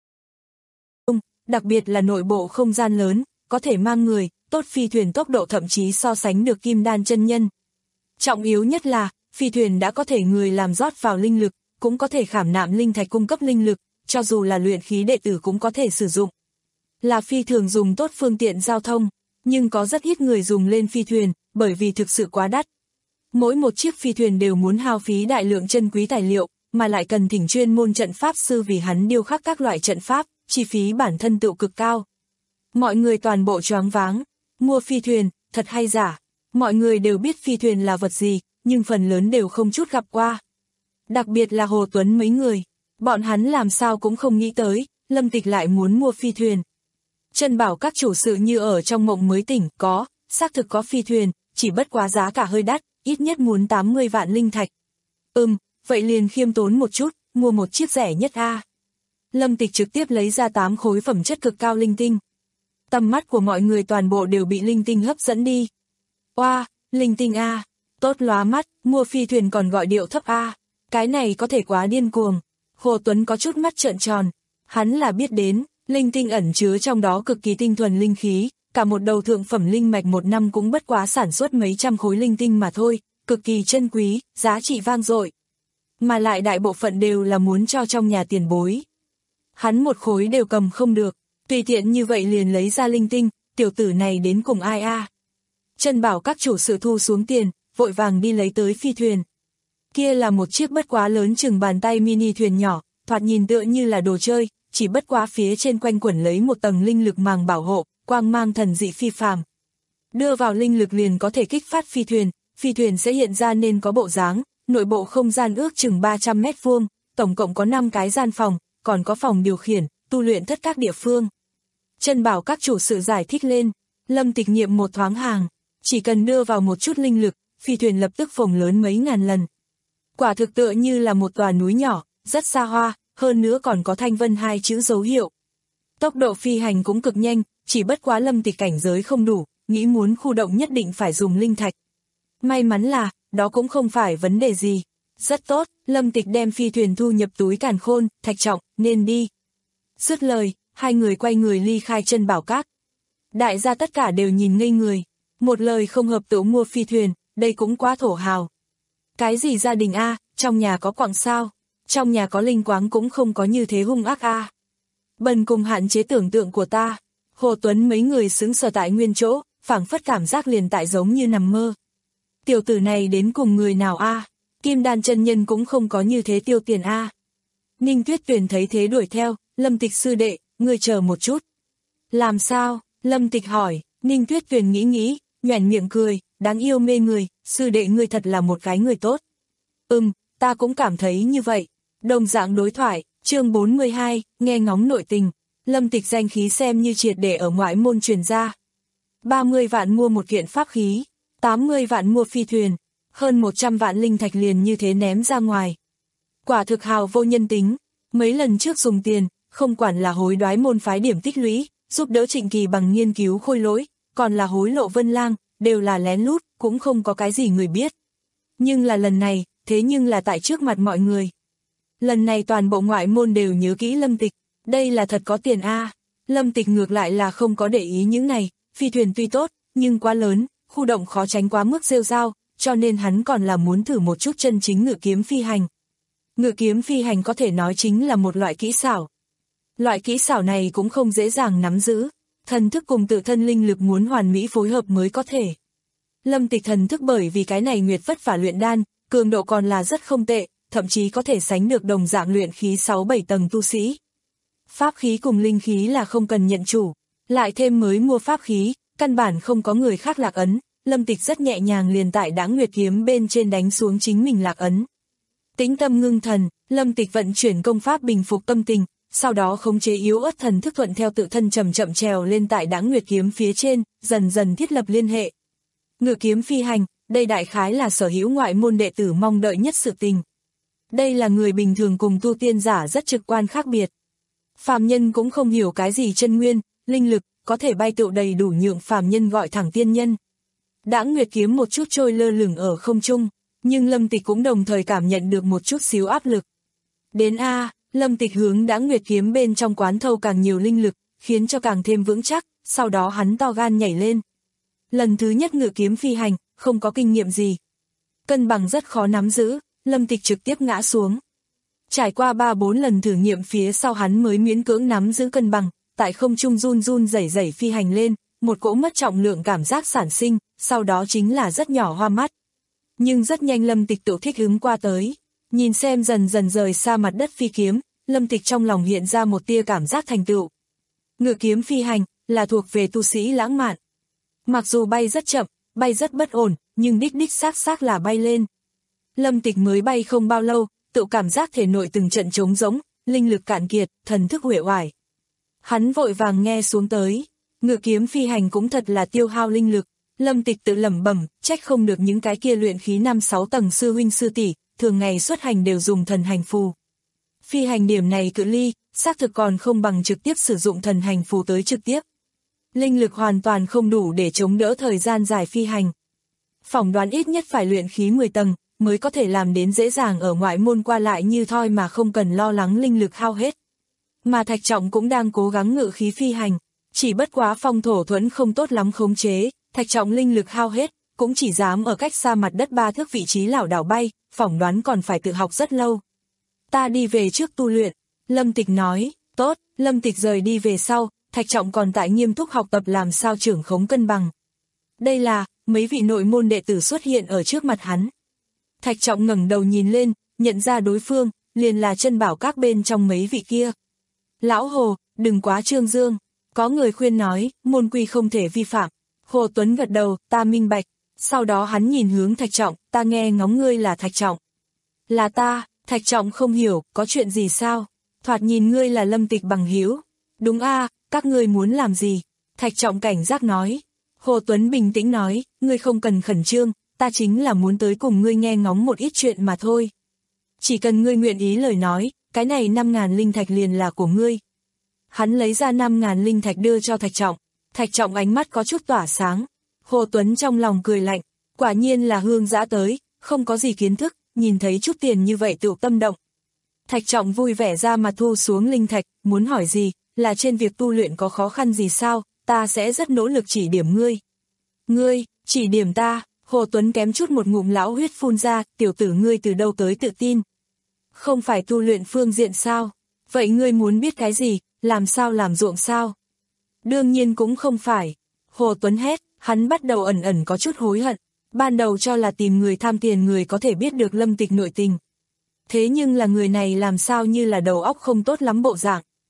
Đặc biệt là nội bộ không gian lớn, có thể mang người, tốt phi thuyền tốc độ thậm chí so sánh được Kim Đan chân nhân. Trọng yếu nhất là, phi thuyền đã có thể người làm rót vào linh lực, cũng có thể khảm nạm linh thạch cung cấp linh lực, cho dù là luyện khí đệ tử cũng có thể sử dụng. Là phi thường dùng tốt phương tiện giao thông, nhưng có rất ít người dùng lên phi thuyền, bởi vì thực sự quá đắt. Mỗi một chiếc phi thuyền đều muốn hao phí đại lượng chân quý tài liệu, mà lại cần thỉnh chuyên môn trận pháp sư vì hắn điêu khắc các loại trận pháp, chi phí bản thân tự cực cao. Mọi người toàn bộ choáng váng, mua phi thuyền, thật hay giả. Mọi người đều biết phi thuyền là vật gì, nhưng phần lớn đều không chút gặp qua. Đặc biệt là Hồ Tuấn mấy người, bọn hắn làm sao cũng không nghĩ tới, Lâm Tịch lại muốn mua phi thuyền. Chân bảo các chủ sự như ở trong mộng mới tỉnh, có, xác thực có phi thuyền, chỉ bất quá giá cả hơi đắt, ít nhất muốn tám mươi vạn linh thạch. Ừm, vậy liền khiêm tốn một chút, mua một chiếc rẻ nhất a. Lâm Tịch trực tiếp lấy ra tám khối phẩm chất cực cao linh tinh. Tầm mắt của mọi người toàn bộ đều bị linh tinh hấp dẫn đi. Oa, linh tinh a, tốt lóa mắt, mua phi thuyền còn gọi điệu thấp a, cái này có thể quá điên cuồng. Hồ Tuấn có chút mắt trợn tròn, hắn là biết đến, linh tinh ẩn chứa trong đó cực kỳ tinh thuần linh khí, cả một đầu thượng phẩm linh mạch một năm cũng bất quá sản xuất mấy trăm khối linh tinh mà thôi, cực kỳ chân quý, giá trị vang dội. Mà lại đại bộ phận đều là muốn cho trong nhà tiền bối. Hắn một khối đều cầm không được, tùy tiện như vậy liền lấy ra linh tinh, tiểu tử này đến cùng ai a? À. Chân bảo các chủ sự thu xuống tiền, vội vàng đi lấy tới phi thuyền. Kia là một chiếc bất quá lớn chừng bàn tay mini thuyền nhỏ, thoạt nhìn tựa như là đồ chơi, chỉ bất quá phía trên quanh quẩn lấy một tầng linh lực màng bảo hộ, quang mang thần dị phi phàm. Đưa vào linh lực liền có thể kích phát phi thuyền, phi thuyền sẽ hiện ra nên có bộ dáng, nội bộ không gian ước chừng ba trăm mét vuông, tổng cộng có năm cái gian phòng, còn có phòng điều khiển, tu luyện thất các địa phương. Chân bảo các chủ sự giải thích lên, Lâm Tịch nghiệm một thoáng hàng, chỉ cần đưa vào một chút linh lực, phi thuyền lập tức phồng lớn mấy ngàn lần. Quả thực tựa như là một tòa núi nhỏ, rất xa hoa, hơn nữa còn có thanh vân hai chữ dấu hiệu. Tốc độ phi hành cũng cực nhanh, chỉ bất quá Lâm Tịch cảnh giới không đủ, nghĩ muốn khu động nhất định phải dùng linh thạch. May mắn là, đó cũng không phải vấn đề gì. Rất tốt, Lâm Tịch đem phi thuyền thu nhập túi càn khôn, Thạch Trọng, nên đi. Dứt lời, hai người quay người ly khai chân bảo các. Đại gia tất cả đều nhìn ngây người, một lời không hợp tự mua phi thuyền, đây cũng quá thổ hào. Cái gì gia đình a, trong nhà có quặng sao, trong nhà có linh quáng cũng không có như thế hung ác a. Bần cùng hạn chế tưởng tượng của ta. Hồ Tuấn mấy người sững sờ tại nguyên chỗ, phảng phất cảm giác liền tại giống như nằm mơ. Tiểu tử này đến cùng người nào a? Kim Đan chân nhân cũng không có như thế tiêu tiền a. Ninh Tuyết Tuyền thấy thế đuổi theo, Lâm Tịch sư đệ, ngươi chờ một chút. Làm sao? Lâm Tịch hỏi. Ninh Tuyết Tuyền nghĩ nghĩ, nhoẻn miệng cười, đáng yêu mê người, sư đệ ngươi thật là một cái người tốt. Ừm, ta cũng cảm thấy như vậy. Đồng dạng đối thoại, chương bốn mươi hai, nghe ngóng nội tình. Lâm Tịch danh khí xem như triệt để ở ngoại môn truyền ra. ba mươi vạn mua một kiện pháp khí, tám mươi vạn mua phi thuyền, hơn một trăm vạn linh thạch liền như thế ném ra ngoài. Quả thực hào vô nhân tính, mấy lần trước dùng tiền, không quản là hối đoái môn phái điểm tích lũy, giúp đỡ Trịnh Kỳ bằng nghiên cứu khôi lỗi, còn là hối lộ Vân Lang, đều là lén lút, cũng không có cái gì người biết. Nhưng là lần này, thế nhưng là tại trước mặt mọi người. Lần này toàn bộ ngoại môn đều nhớ kỹ Lâm Tịch, đây là thật có tiền a. Lâm Tịch ngược lại là không có để ý những này, phi thuyền tuy tốt, nhưng quá lớn, khu động khó tránh quá mức rêu rao, cho nên hắn còn là muốn thử một chút chân chính ngự kiếm phi hành. Ngự kiếm phi hành có thể nói chính là một loại kỹ xảo. Loại kỹ xảo này cũng không dễ dàng nắm giữ, thần thức cùng tự thân linh lực muốn hoàn mỹ phối hợp mới có thể. Lâm Tịch thần thức bởi vì cái này nguyệt vất vả luyện đan, cường độ còn là rất không tệ, thậm chí có thể sánh được đồng dạng luyện khí sáu bảy tầng tu sĩ. Pháp khí cùng linh khí là không cần nhận chủ, lại thêm mới mua pháp khí, căn bản không có người khác lạc ấn, Lâm Tịch rất nhẹ nhàng liền tại Đãng Nguyệt kiếm bên trên đánh xuống chính mình lạc ấn. Tĩnh tâm ngưng thần, Lâm Tịch vận chuyển công pháp bình phục tâm tình, sau đó khống chế yếu ớt thần thức thuận theo tự thân chậm chậm trèo lên tại Đãng Nguyệt kiếm phía trên, dần dần thiết lập liên hệ. Ngự kiếm phi hành, đây đại khái là sở hữu ngoại môn đệ tử mong đợi nhất sự tình. Đây là người bình thường cùng tu tiên giả rất trực quan khác biệt. Phàm nhân cũng không hiểu cái gì chân nguyên, linh lực, có thể bay tựu đầy đủ nhượng phàm nhân gọi thẳng tiên nhân. Đãng Nguyệt kiếm một chút trôi lơ lửng ở không trung, nhưng Lâm Tịch cũng đồng thời cảm nhận được một chút xíu áp lực. Đến A, Lâm Tịch hướng Đãng Nguyệt kiếm bên trong quán thâu càng nhiều linh lực, khiến cho càng thêm vững chắc, sau đó hắn to gan nhảy lên. Lần thứ nhất ngự kiếm phi hành, không có kinh nghiệm gì. Cân bằng rất khó nắm giữ, Lâm Tịch trực tiếp ngã xuống. Trải qua ba bốn lần thử nghiệm phía sau hắn mới miễn cưỡng nắm giữ cân bằng, tại không trung run run rẩy rẩy phi hành lên, một cỗ mất trọng lượng cảm giác sản sinh, sau đó chính là rất nhỏ hoa mắt. Nhưng rất nhanh Lâm Tịch tự thích ứng qua tới, nhìn xem dần dần rời xa mặt đất phi kiếm, Lâm Tịch trong lòng hiện ra một tia cảm giác thành tựu. Ngự kiếm phi hành, là thuộc về tu sĩ lãng mạn. Mặc dù bay rất chậm, bay rất bất ổn, nhưng đích đích xác xác là bay lên. Lâm Tịch mới bay không bao lâu, tự cảm giác thể nội từng trận trống rỗng, linh lực cạn kiệt, thần thức uể oải. Hắn vội vàng nghe xuống tới, ngự kiếm phi hành cũng thật là tiêu hao linh lực. Lâm Tịch tự lẩm bẩm, trách không được những cái kia luyện khí năm sáu tầng sư huynh sư tỷ, thường ngày xuất hành đều dùng thần hành phù. Phi hành điểm này cự ly, xác thực còn không bằng trực tiếp sử dụng thần hành phù tới trực tiếp. Linh lực hoàn toàn không đủ để chống đỡ thời gian dài phi hành. Phỏng đoán ít nhất phải luyện khí mười tầng, mới có thể làm đến dễ dàng ở ngoại môn qua lại như thoi mà không cần lo lắng linh lực hao hết. Mà Thạch Trọng cũng đang cố gắng ngự khí phi hành, chỉ bất quá phong thổ thuẫn không tốt lắm khống chế, Thạch Trọng linh lực hao hết, cũng chỉ dám ở cách xa mặt đất ba thước vị trí lảo đảo bay, phỏng đoán còn phải tự học rất lâu. Ta đi về trước tu luyện, Lâm Tịch nói, tốt, Lâm Tịch rời đi về sau, Thạch Trọng còn tại nghiêm túc học tập làm sao trưởng khống cân bằng. Đây là, mấy vị nội môn đệ tử xuất hiện ở trước mặt hắn. Thạch Trọng ngẩng đầu nhìn lên, nhận ra đối phương, liền là chân bảo các bên trong mấy vị kia. Lão Hồ, đừng quá trương dương, có người khuyên nói, môn quy không thể vi phạm. Hồ Tuấn gật đầu, ta minh bạch, sau đó hắn nhìn hướng Thạch Trọng, ta nghe ngóng ngươi là Thạch Trọng. Là ta, Thạch Trọng không hiểu, có chuyện gì sao? Thoạt nhìn ngươi là Lâm Tịch bằng hữu. Đúng a, các ngươi muốn làm gì? Thạch Trọng cảnh giác nói. Hồ Tuấn bình tĩnh nói, ngươi không cần khẩn trương, ta chính là muốn tới cùng ngươi nghe ngóng một ít chuyện mà thôi. Chỉ cần ngươi nguyện ý lời nói, cái này năm ngàn linh thạch liền là của ngươi. Hắn lấy ra năm ngàn linh thạch đưa cho Thạch Trọng. Thạch Trọng ánh mắt có chút tỏa sáng. Hồ Tuấn trong lòng cười lạnh, quả nhiên là hương dã tới, không có gì kiến thức, nhìn thấy chút tiền như vậy tự tâm động. Thạch Trọng vui vẻ ra mà thu xuống linh thạch, muốn hỏi gì, là trên việc tu luyện có khó khăn gì sao, ta sẽ rất nỗ lực chỉ điểm ngươi. Ngươi, chỉ điểm ta, Hồ Tuấn kém chút một ngụm lão huyết phun ra, tiểu tử ngươi từ đâu tới tự tin. Không phải tu luyện phương diện sao, vậy ngươi muốn biết cái gì, làm sao làm ruộng sao? Đương nhiên cũng không phải. Hồ Tuấn hét, hắn bắt đầu ẩn ẩn có chút hối hận, ban đầu cho là tìm người tham tiền người có thể biết được Lâm Tịch nội tình. Thế nhưng là người này làm sao như là đầu óc không tốt lắm bộ dạng.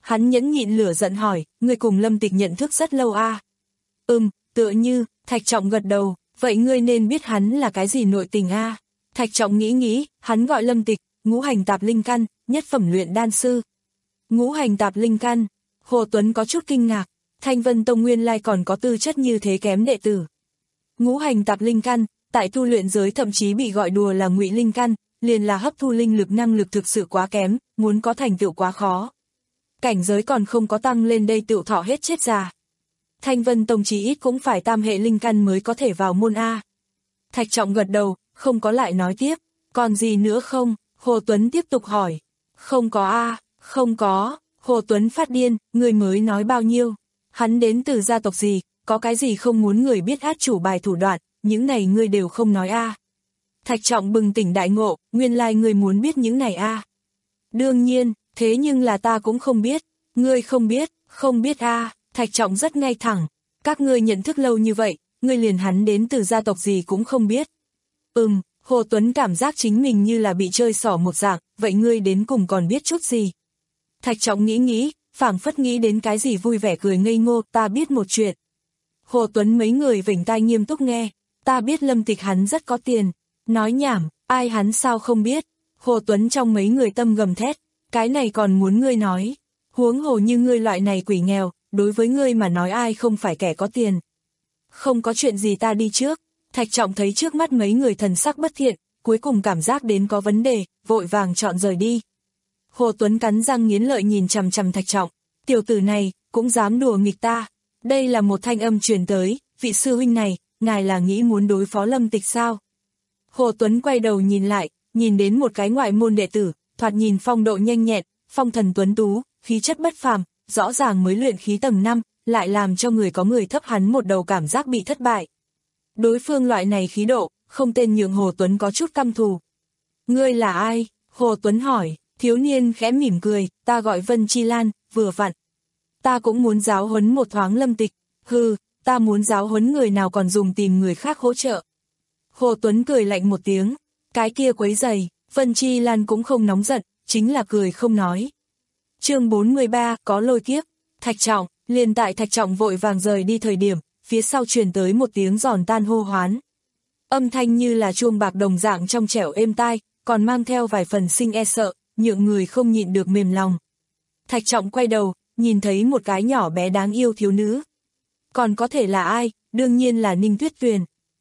Hắn nhẫn nhịn lửa giận hỏi, ngươi cùng Lâm Tịch nhận thức rất lâu à? Ừm, tựa như, Thạch Trọng gật đầu, vậy ngươi nên biết hắn là cái gì nội tình à? Thạch Trọng nghĩ nghĩ, hắn gọi Lâm Tịch, ngũ hành tạp linh căn, nhất phẩm luyện đan sư. Ngũ hành tạp linh căn, Hồ Tuấn có chút kinh ngạc, Thanh Vân Tông nguyên lai còn có tư chất như thế kém đệ tử. Ngũ hành tạp linh căn, tại tu luyện giới thậm chí bị gọi đùa là ngụy linh căn, liền là hấp thu linh lực năng lực thực sự quá kém, muốn có thành tựu quá khó. Cảnh giới còn không có tăng lên đây tựu thọ hết chết già. Thanh Vân Tông chí ít cũng phải tam hệ linh căn mới có thể vào môn A. Thạch Trọng gật đầu, không có lại nói tiếp, còn gì nữa không? Hồ Tuấn tiếp tục hỏi. Không có A, không có. Hồ Tuấn phát điên, người mới nói bao nhiêu? Hắn đến từ gia tộc gì, có cái gì không muốn người biết át chủ bài thủ đoạn, những này ngươi đều không nói A. Thạch Trọng bừng tỉnh đại ngộ, nguyên lai ngươi muốn biết những này A. Đương nhiên, thế nhưng là ta cũng không biết, ngươi không biết, không biết A. Thạch Trọng rất ngay thẳng, các ngươi nhận thức lâu như vậy, ngươi liền hắn đến từ gia tộc gì cũng không biết. Ừm, Hồ Tuấn cảm giác chính mình như là bị chơi xỏ một dạng, vậy ngươi đến cùng còn biết chút gì? Thạch Trọng nghĩ nghĩ, phảng phất nghĩ đến cái gì vui vẻ cười ngây ngô, ta biết một chuyện. Hồ Tuấn mấy người vểnh tai nghiêm túc nghe, ta biết Lâm Tịch hắn rất có tiền. Nói nhảm, ai hắn sao không biết? Hồ Tuấn trong mấy người tâm gầm thét, cái này còn muốn ngươi nói. Huống hồ như ngươi loại này quỷ nghèo, đối với ngươi mà nói ai không phải kẻ có tiền. Không có chuyện gì ta đi trước. Thạch Trọng thấy trước mắt mấy người thần sắc bất thiện, cuối cùng cảm giác đến có vấn đề, vội vàng chọn rời đi. Hồ Tuấn cắn răng nghiến lợi nhìn chằm chằm Thạch Trọng, tiểu tử này, cũng dám đùa nghịch ta. Đây là một thanh âm truyền tới, vị sư huynh này, ngài là nghĩ muốn đối phó Lâm Tịch sao? Hồ Tuấn quay đầu nhìn lại, nhìn đến một cái ngoại môn đệ tử, thoạt nhìn phong độ nhanh nhẹn, phong thần tuấn tú, khí chất bất phàm, rõ ràng mới luyện khí tầng năm, lại làm cho người có người thấp hắn một đầu cảm giác bị thất bại. Đối phương loại này khí độ, không tên nhường Hồ Tuấn có chút căm thù. Ngươi là ai? Hồ Tuấn hỏi, thiếu niên khẽ mỉm cười, ta gọi Vân Chi Lan, vừa vặn. Ta cũng muốn giáo huấn một thoáng Lâm Tịch, hừ, ta muốn giáo huấn người nào còn dùng tìm người khác hỗ trợ. Hồ Tuấn cười lạnh một tiếng, cái kia quấy giày, Vân Chi Lan cũng không nóng giận, chính là cười không nói. Chương bốn mươi ba, có lôi kiếp, Thạch Trọng, liền tại Thạch Trọng vội vàng rời đi thời điểm, phía sau truyền tới một tiếng giòn tan hô hoán. Âm thanh như là chuông bạc đồng dạng trong trẻo êm tai, còn mang theo vài phần sinh e sợ, nhượng người không nhịn được mềm lòng. Thạch Trọng quay đầu, nhìn thấy một cái nhỏ bé đáng yêu thiếu nữ. Còn có thể là ai? Đương nhiên là Ninh Tuyết Tuyền.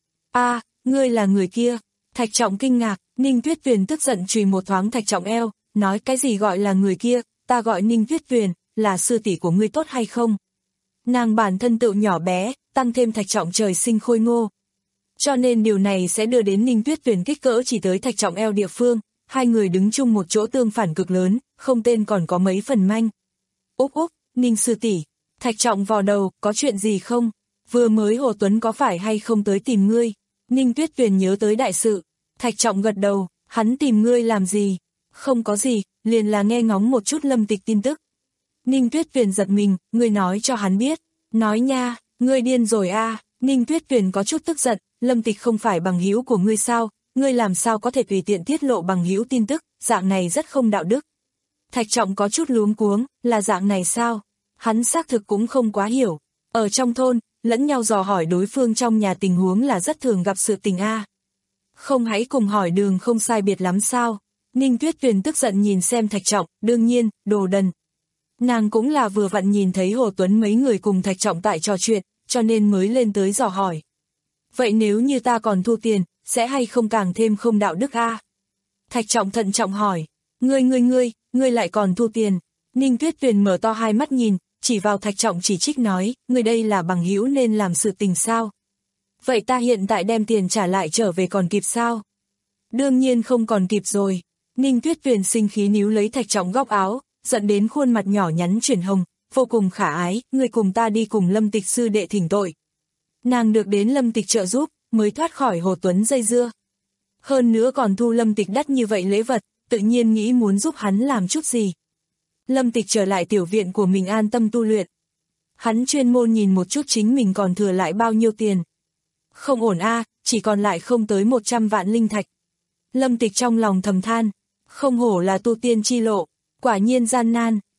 A, ngươi là người kia. Thạch Trọng kinh ngạc, Ninh Tuyết Tuyền tức giận chùy một thoáng Thạch Trọng eo, nói cái gì gọi là người kia, ta gọi Ninh Tuyết Tuyền, là sư tỷ của ngươi tốt hay không? Nàng bản thân tựu nhỏ bé, tăng thêm Thạch Trọng trời sinh khôi ngô. Cho nên điều này sẽ đưa đến Ninh Tuyết Tuyền kích cỡ chỉ tới Thạch Trọng eo địa phương, hai người đứng chung một chỗ tương phản cực lớn, không tên còn có mấy phần manh. Úc úc, Ninh sư tỷ, Thạch Trọng vò đầu, có chuyện gì không? Vừa mới Hồ Tuấn có phải hay không tới tìm ngươi? Ninh Tuyết Tuyền nhớ tới đại sự, Thạch Trọng gật đầu, hắn tìm ngươi làm gì? Không có gì, liền là nghe ngóng một chút Lâm Tịch tin tức. Ninh Tuyết Tuyền giật mình, ngươi nói cho hắn biết. Nói nha, ngươi điên rồi a. À. Ninh Tuyết Tuyền có chút tức giận, Lâm Tịch không phải bằng hữu của ngươi sao? Ngươi làm sao có thể tùy tiện tiết lộ bằng hữu tin tức, dạng này rất không đạo đức. Thạch Trọng có chút luống cuống, là dạng này sao? Hắn xác thực cũng không quá hiểu. Ở trong thôn, lẫn nhau dò hỏi đối phương trong nhà tình huống là rất thường gặp sự tình a. À. Không hãy cùng hỏi đường không sai biệt lắm sao? Ninh Tuyết Tuyền tức giận nhìn xem Thạch Trọng, đương nhiên, đồ đần. Nàng cũng là vừa vặn nhìn thấy Hồ Tuấn mấy người cùng Thạch Trọng tại trò chuyện, cho nên mới lên tới dò hỏi. Vậy nếu như ta còn thu tiền, sẽ hay không càng thêm không đạo đức a? À? Thạch Trọng thận trọng hỏi, ngươi ngươi ngươi, ngươi lại còn thu tiền. Ninh Tuyết Tuyền mở to hai mắt nhìn, chỉ vào Thạch Trọng chỉ trích nói, ngươi đây là bằng hữu nên làm sự tình sao? Vậy ta hiện tại đem tiền trả lại trở về còn kịp sao? Đương nhiên không còn kịp rồi. Ninh Tuyết Tuyền sinh khí níu lấy Thạch Trọng góc áo, giận đến khuôn mặt nhỏ nhắn chuyển hồng, vô cùng khả ái, ngươi cùng ta đi cùng Lâm Tịch sư đệ thỉnh tội. Nàng được đến Lâm Tịch trợ giúp, mới thoát khỏi Hồ Tuấn dây dưa. Hơn nữa còn thu Lâm Tịch đắt như vậy lễ vật, tự nhiên nghĩ muốn giúp hắn làm chút gì. Lâm Tịch trở lại tiểu viện của mình an tâm tu luyện. Hắn chuyên môn nhìn một chút chính mình còn thừa lại bao nhiêu tiền. Không ổn a, à, chỉ còn lại không tới một trăm vạn linh thạch. Lâm Tịch trong lòng thầm than, không hổ là tu tiên chi lộ, quả nhiên gian nan,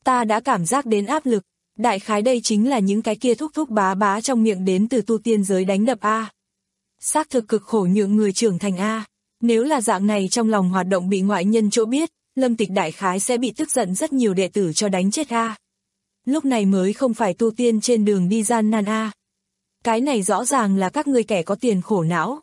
Ta đã cảm giác đến áp lực, đại khái đây chính là những cái kia thúc thúc bá bá trong miệng đến từ tu tiên giới đánh đập a. Xác thực cực khổ nhượng người trưởng thành a. Nếu là dạng này trong lòng hoạt động bị ngoại nhân chỗ biết, Lâm Tịch đại khái sẽ bị tức giận rất nhiều đệ tử cho đánh chết a. Lúc này mới không phải tu tiên trên đường đi gian nan a. Cái này rõ ràng là các ngươi kẻ có tiền khổ não.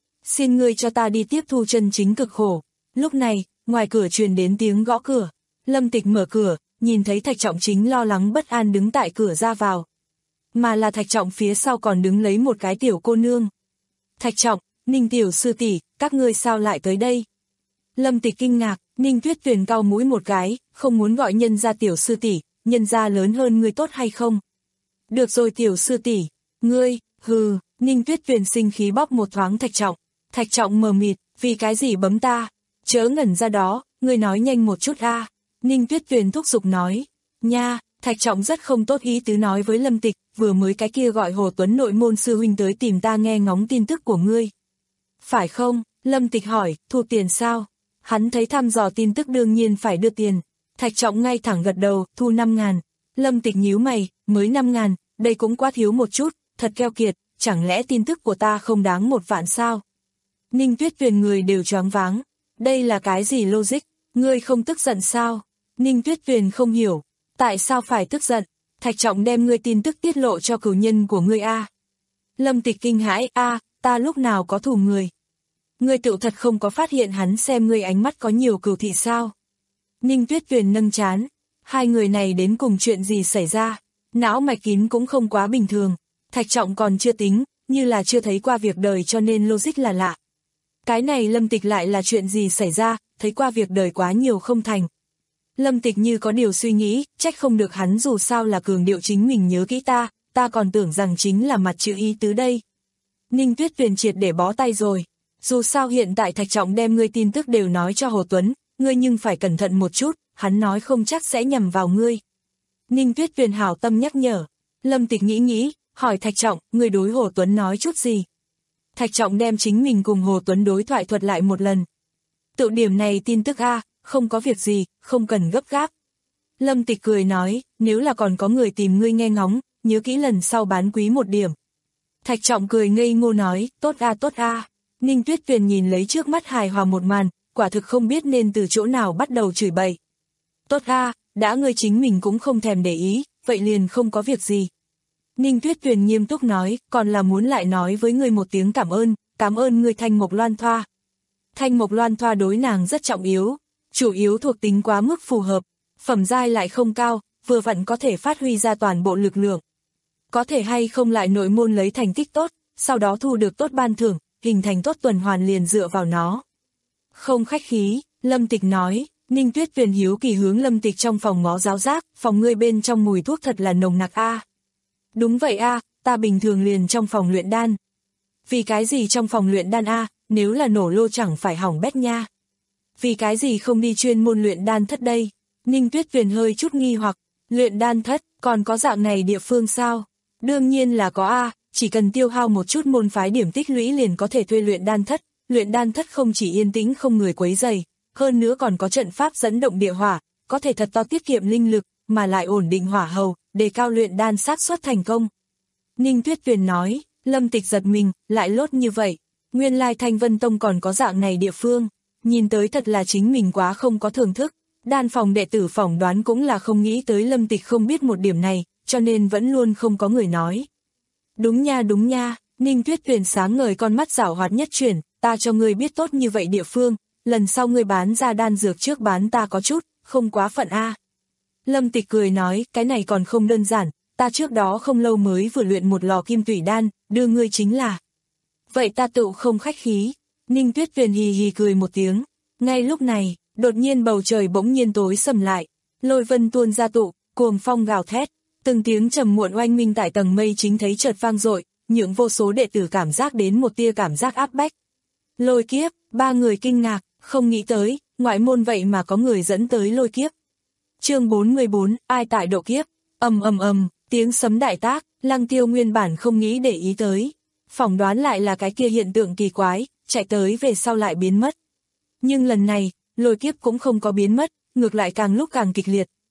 Xin ngươi cho ta đi tiếp thu chân chính cực khổ. Lúc này, ngoài cửa truyền đến tiếng gõ cửa. Lâm Tịch mở cửa, nhìn thấy Thạch Trọng chính lo lắng bất an đứng tại cửa ra vào. Mà là Thạch Trọng phía sau còn đứng lấy một cái tiểu cô nương. Thạch Trọng, Ninh tiểu sư tỷ, các ngươi sao lại tới đây? Lâm Tịch kinh ngạc, Ninh Tuyết Tuyền cau mũi một cái, không muốn gọi nhân gia tiểu sư tỷ, nhân gia lớn hơn ngươi tốt hay không? Được rồi tiểu sư tỷ, ngươi, hừ, Ninh Tuyết Tuyền sinh khí bóp một thoáng Thạch Trọng. Thạch Trọng mờ mịt, vì cái gì bấm ta? Chớ ngẩn ra đó, ngươi nói nhanh một chút a. À. Ninh Tuyết Tuyền thúc giục nói. Nha, Thạch Trọng rất không tốt ý tứ nói với Lâm Tịch, vừa mới cái kia gọi Hồ Tuấn nội môn sư huynh tới tìm ta nghe ngóng tin tức của ngươi. Phải không? Lâm Tịch hỏi, thu tiền sao? Hắn thấy thăm dò tin tức đương nhiên phải đưa tiền. Thạch Trọng ngay thẳng gật đầu, thu năm ngàn. Lâm Tịch nhíu mày, mới năm ngàn, đây cũng quá thiếu một chút, thật keo kiệt, chẳng lẽ tin tức của ta không đáng một vạn sao? Ninh Tuyết Tuyền người đều choáng váng. Đây là cái gì logic? Ngươi không tức giận sao? Ninh Tuyết Tuyền không hiểu. Tại sao phải tức giận? Thạch Trọng đem ngươi tin tức tiết lộ cho cửu nhân của ngươi a. Lâm Tịch kinh hãi, a, ta lúc nào có thù người? Ngươi tự thật không có phát hiện hắn xem ngươi ánh mắt có nhiều cừu thị sao? Ninh Tuyết Tuyền nâng trán. Hai người này đến cùng chuyện gì xảy ra? Não mạch kín cũng không quá bình thường. Thạch Trọng còn chưa tính, như là chưa thấy qua việc đời cho nên logic là lạ. Cái này Lâm Tịch lại là chuyện gì xảy ra, thấy qua việc đời quá nhiều không thành. Lâm Tịch như có điều suy nghĩ, trách không được hắn dù sao là cường điệu chính mình nhớ kỹ ta, ta còn tưởng rằng chính là mặt chữ ý tứ đây. Ninh Tuyết Tuyền triệt để bó tay rồi. Dù sao hiện tại Thạch Trọng đem ngươi tin tức đều nói cho Hồ Tuấn, ngươi nhưng phải cẩn thận một chút, hắn nói không chắc sẽ nhầm vào ngươi. Ninh Tuyết Tuyền hảo tâm nhắc nhở. Lâm Tịch nghĩ nghĩ, hỏi Thạch Trọng, ngươi đối Hồ Tuấn nói chút gì? Thạch Trọng đem chính mình cùng Hồ Tuấn đối thoại thuật lại một lần. Tự điểm này tin tức a, không có việc gì, không cần gấp gáp. Lâm Tịch cười nói, nếu là còn có người tìm ngươi nghe ngóng, nhớ kỹ lần sau bán quý một điểm. Thạch Trọng cười ngây ngô nói, tốt a tốt a. Ninh Tuyết Tuyền nhìn lấy trước mắt hài hòa một màn, quả thực không biết nên từ chỗ nào bắt đầu chửi bậy. Tốt a, đã ngươi chính mình cũng không thèm để ý, vậy liền không có việc gì. Ninh Tuyết Tuyền nghiêm túc nói, còn là muốn lại nói với ngươi một tiếng cảm ơn, cảm ơn ngươi Thanh Mộc Loan Thoa. Thanh Mộc Loan Thoa đối nàng rất trọng yếu, chủ yếu thuộc tính quá mức phù hợp, phẩm giai lại không cao, vừa vặn có thể phát huy ra toàn bộ lực lượng. Có thể hay không lại nội môn lấy thành tích tốt, sau đó thu được tốt ban thưởng, hình thành tốt tuần hoàn liền dựa vào nó. Không khách khí, Lâm Tịch nói. Ninh Tuyết Tuyền hiếu kỳ hướng Lâm Tịch trong phòng ngó giáo giác, phòng ngươi bên trong mùi thuốc thật là nồng nặc a. Đúng vậy a, ta bình thường liền trong phòng luyện đan. Vì cái gì trong phòng luyện đan a, nếu là nổ lô chẳng phải hỏng bét nha. Vì cái gì không đi chuyên môn luyện đan thất đây? Ninh Tuyết Tuyền hơi chút nghi hoặc, luyện đan thất, còn có dạng này địa phương sao? Đương nhiên là có a, chỉ cần tiêu hao một chút môn phái điểm tích lũy liền có thể thuê luyện đan thất. Luyện đan thất không chỉ yên tĩnh không người quấy rầy, hơn nữa còn có trận pháp dẫn động địa hỏa, có thể thật to tiết kiệm linh lực, mà lại ổn định hỏa hầu, đề cao luyện đan xác suất thành công. Ninh Tuyết Tuyền nói, Lâm Tịch giật mình, lại lốt như vậy. Nguyên lai Thanh Vân Tông còn có dạng này địa phương, nhìn tới thật là chính mình quá không có thưởng thức. Đan phòng đệ tử phỏng đoán cũng là không nghĩ tới Lâm Tịch không biết một điểm này, cho nên vẫn luôn không có người nói. Đúng nha đúng nha, Ninh Tuyết Tuyền sáng ngời con mắt giảo hoạt nhất chuyển, ta cho ngươi biết tốt như vậy địa phương, lần sau ngươi bán ra đan dược trước bán ta có chút, không quá phận a. Lâm Tịch cười nói, cái này còn không đơn giản, ta trước đó không lâu mới vừa luyện một lò kim tủy đan, đưa ngươi chính là. Vậy ta tự không khách khí. Ninh Tuyết Tuyền hì hì cười một tiếng. Ngay lúc này, đột nhiên bầu trời bỗng nhiên tối sầm lại, lôi vân tuôn ra tụ, cuồng phong gào thét, từng tiếng trầm muộn oanh minh tại tầng mây chính thấy chợt vang dội, nhượng vô số đệ tử cảm giác đến một tia cảm giác áp bách. Lôi kiếp, ba người kinh ngạc, không nghĩ tới, ngoại môn vậy mà có người dẫn tới lôi kiếp. Chương bốn mươi bốn, ai tại độ kiếp, ầm ầm ầm, tiếng sấm đại tác, Lăng Tiêu nguyên bản không nghĩ để ý tới, phỏng đoán lại là cái kia hiện tượng kỳ quái, chạy tới về sau lại biến mất. Nhưng lần này, lôi kiếp cũng không có biến mất, ngược lại càng lúc càng kịch liệt,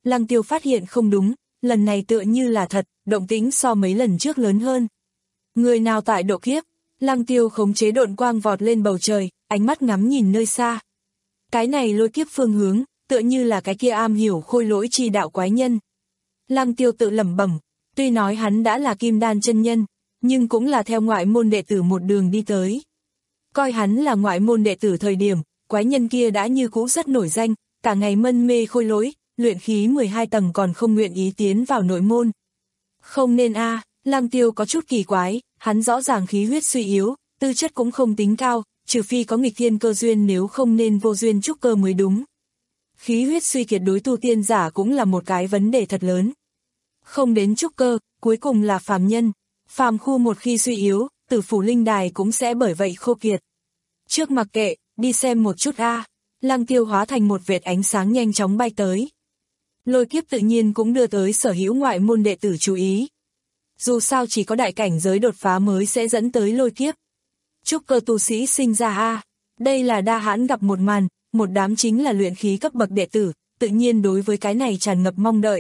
Lăng Tiêu phát hiện không đúng, lần này tựa như là thật, động tĩnh so mấy lần trước lớn hơn. Người nào tại độ kiếp? Lăng Tiêu khống chế độn quang vọt lên bầu trời, ánh mắt ngắm nhìn nơi xa. Cái này lôi kiếp phương hướng, tựa như là cái kia am hiểu khôi lỗi chi đạo quái nhân. Lăng Tiêu tự lẩm bẩm, tuy nói hắn đã là kim đan chân nhân, nhưng cũng là theo ngoại môn đệ tử một đường đi tới. Coi hắn là ngoại môn đệ tử thời điểm, quái nhân kia đã như cũ rất nổi danh, cả ngày mân mê khôi lỗi, luyện khí mười hai tầng còn không nguyện ý tiến vào nội môn. Không nên a, à, Lăng Tiêu có chút kỳ quái, hắn rõ ràng khí huyết suy yếu, tư chất cũng không tính cao, trừ phi có nghịch thiên cơ duyên, nếu không nên vô duyên trúc cơ mới đúng. Khí huyết suy kiệt đối tu tiên giả cũng là một cái vấn đề thật lớn. Không đến trúc cơ, cuối cùng là phàm nhân. Phàm khu một khi suy yếu, tử phủ linh đài cũng sẽ bởi vậy khô kiệt. Trước mặc kệ, đi xem một chút a. Lăng Tiêu hóa thành một vệt ánh sáng nhanh chóng bay tới. Lôi kiếp tự nhiên cũng đưa tới sở hữu ngoại môn đệ tử chú ý. Dù sao chỉ có đại cảnh giới đột phá mới sẽ dẫn tới lôi kiếp. Trúc cơ tu sĩ sinh ra a, đây là đa hãn gặp một màn, một đám chính là luyện khí cấp bậc đệ tử, tự nhiên đối với cái này tràn ngập mong đợi.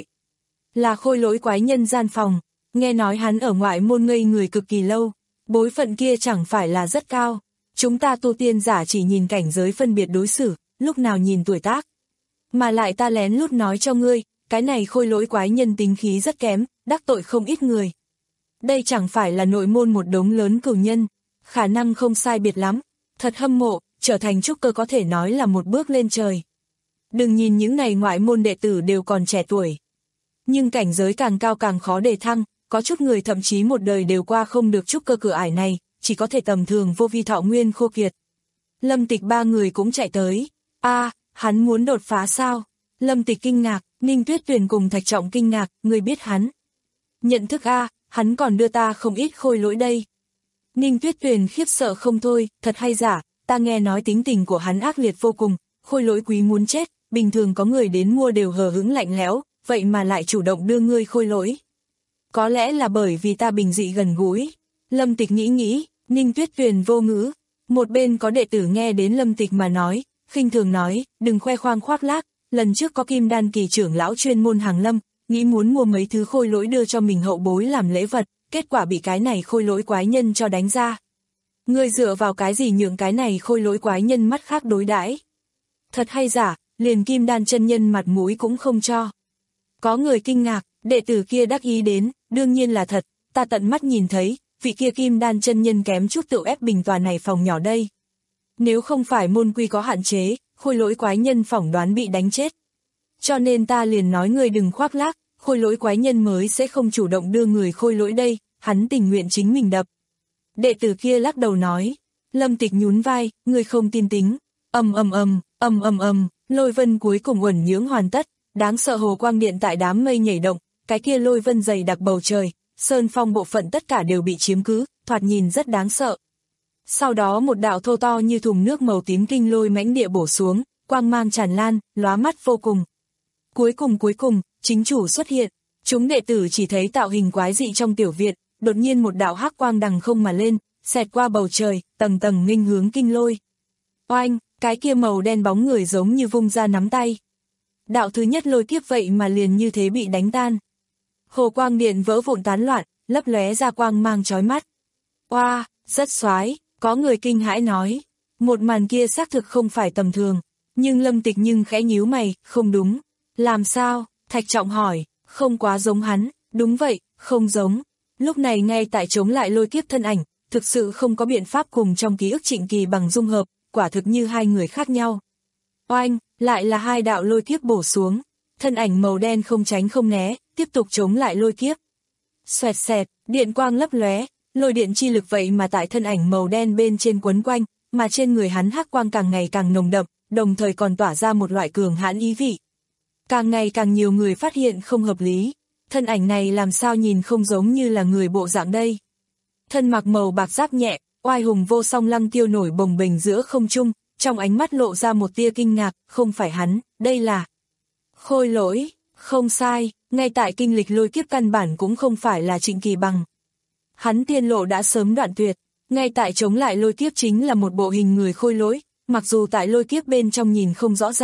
Là khôi lỗi quái nhân gian phòng, nghe nói hắn ở ngoại môn ngây người cực kỳ lâu, bối phận kia chẳng phải là rất cao. Chúng ta tu tiên giả chỉ nhìn cảnh giới phân biệt đối xử, lúc nào nhìn tuổi tác. Mà lại ta lén lút nói cho ngươi, cái này khôi lỗi quái nhân tính khí rất kém, đắc tội không ít người. Đây chẳng phải là nội môn một đống lớn cửu nhân, khả năng không sai biệt lắm, thật hâm mộ, trở thành trúc cơ có thể nói là một bước lên trời. Đừng nhìn những này ngoại môn đệ tử đều còn trẻ tuổi. Nhưng cảnh giới càng cao càng khó đề thăng, có chút người thậm chí một đời đều qua không được trúc cơ cửa ải này, chỉ có thể tầm thường vô vi thọ nguyên khô kiệt. Lâm Tịch ba người cũng chạy tới. A, à, hắn muốn đột phá sao? Lâm Tịch kinh ngạc, Ninh Tuyết Tuyền cùng Thạch Trọng kinh ngạc, người biết hắn. Nhận thức a, à, hắn còn đưa ta không ít khôi lỗi đây. Ninh Tuyết Tuyền khiếp sợ không thôi, thật hay giả, ta nghe nói tính tình của hắn ác liệt vô cùng, khôi lỗi quý muốn chết, bình thường có người đến mua đều hờ hững lạnh lẽo, vậy mà lại chủ động đưa ngươi khôi lỗi. Có lẽ là bởi vì ta bình dị gần gũi. Lâm Tịch nghĩ nghĩ, Ninh Tuyết Tuyền vô ngữ. Một bên có đệ tử nghe đến Lâm Tịch mà nói, khinh thường nói, đừng khoe khoang khoác lác, lần trước có kim đan kỳ trưởng lão chuyên môn hàng lâm, nghĩ muốn mua mấy thứ khôi lỗi đưa cho mình hậu bối làm lễ vật, kết quả bị cái này khôi lỗi quái nhân cho đánh ra. Ngươi dựa vào cái gì nhượng cái này khôi lỗi quái nhân mắt khác đối đãi? Thật hay giả, liền kim đan chân nhân mặt mũi cũng không cho. Có người kinh ngạc, đệ tử kia đắc ý đến, đương nhiên là thật, ta tận mắt nhìn thấy, vị kia kim đan chân nhân kém chút tự ép bình tòa này phòng nhỏ đây. Nếu không phải môn quy có hạn chế, khôi lỗi quái nhân phỏng đoán bị đánh chết. Cho nên ta liền nói người đừng khoác lác, khôi lỗi quái nhân mới sẽ không chủ động đưa người khôi lỗi đây, hắn tình nguyện chính mình đập. Đệ tử kia lắc đầu nói, Lâm Tịch nhún vai, người không tin tính, ầm ầm ầm, ầm ầm ầm, lôi vân cuối cùng uẩn nhưỡng hoàn tất, đáng sợ hồ quang điện tại đám mây nhảy động, cái kia lôi vân dày đặc bầu trời, sơn phong bộ phận tất cả đều bị chiếm cứ, thoạt nhìn rất đáng sợ. Sau đó một đạo thô to như thùng nước màu tím kinh lôi mãnh địa bổ xuống, quang mang tràn lan, lóa mắt vô cùng. Cuối cùng cuối cùng, chính chủ xuất hiện, chúng đệ tử chỉ thấy tạo hình quái dị trong tiểu viện, đột nhiên một đạo hắc quang đằng không mà lên, xẹt qua bầu trời, tầng tầng nghênh hướng kinh lôi. Oanh, cái kia màu đen bóng người giống như vung ra nắm tay. Đạo thứ nhất lôi kiếp vậy mà liền như thế bị đánh tan. Hồ quang điện vỡ vụn tán loạn, lấp lóe ra quang mang chói mắt. Oa, wow, rất xoái, có người kinh hãi nói. Một màn kia xác thực không phải tầm thường, nhưng Lâm Tịch nhưng khẽ nhíu mày, không đúng. Làm sao? Thạch Trọng hỏi, không quá giống hắn, đúng vậy, không giống. Lúc này ngay tại chống lại lôi kiếp thân ảnh, thực sự không có biện pháp cùng trong ký ức Trịnh Kỳ bằng dung hợp, quả thực như hai người khác nhau. Oanh, lại là hai đạo lôi kiếp bổ xuống, thân ảnh màu đen không tránh không né, tiếp tục chống lại lôi kiếp. Xoẹt xẹt, điện quang lấp lóe, lôi điện chi lực vậy mà tại thân ảnh màu đen bên trên quấn quanh, mà trên người hắn hắc quang càng ngày càng nồng đậm, đồng thời còn tỏa ra một loại cường hãn ý vị. Càng ngày càng nhiều người phát hiện không hợp lý, thân ảnh này làm sao nhìn không giống như là người bộ dạng đây. Thân mặc màu bạc giáp nhẹ, oai hùng vô song Lăng Tiêu nổi bồng bềnh giữa không trung, trong ánh mắt lộ ra một tia kinh ngạc, không phải hắn, đây là khôi lỗi, không sai, ngay tại kinh lịch lôi kiếp căn bản cũng không phải là Trịnh Kỳ bằng. Hắn tiên lộ đã sớm đoạn tuyệt, ngay tại chống lại lôi kiếp chính là một bộ hình người khôi lỗi, mặc dù tại lôi kiếp bên trong nhìn không rõ ràng,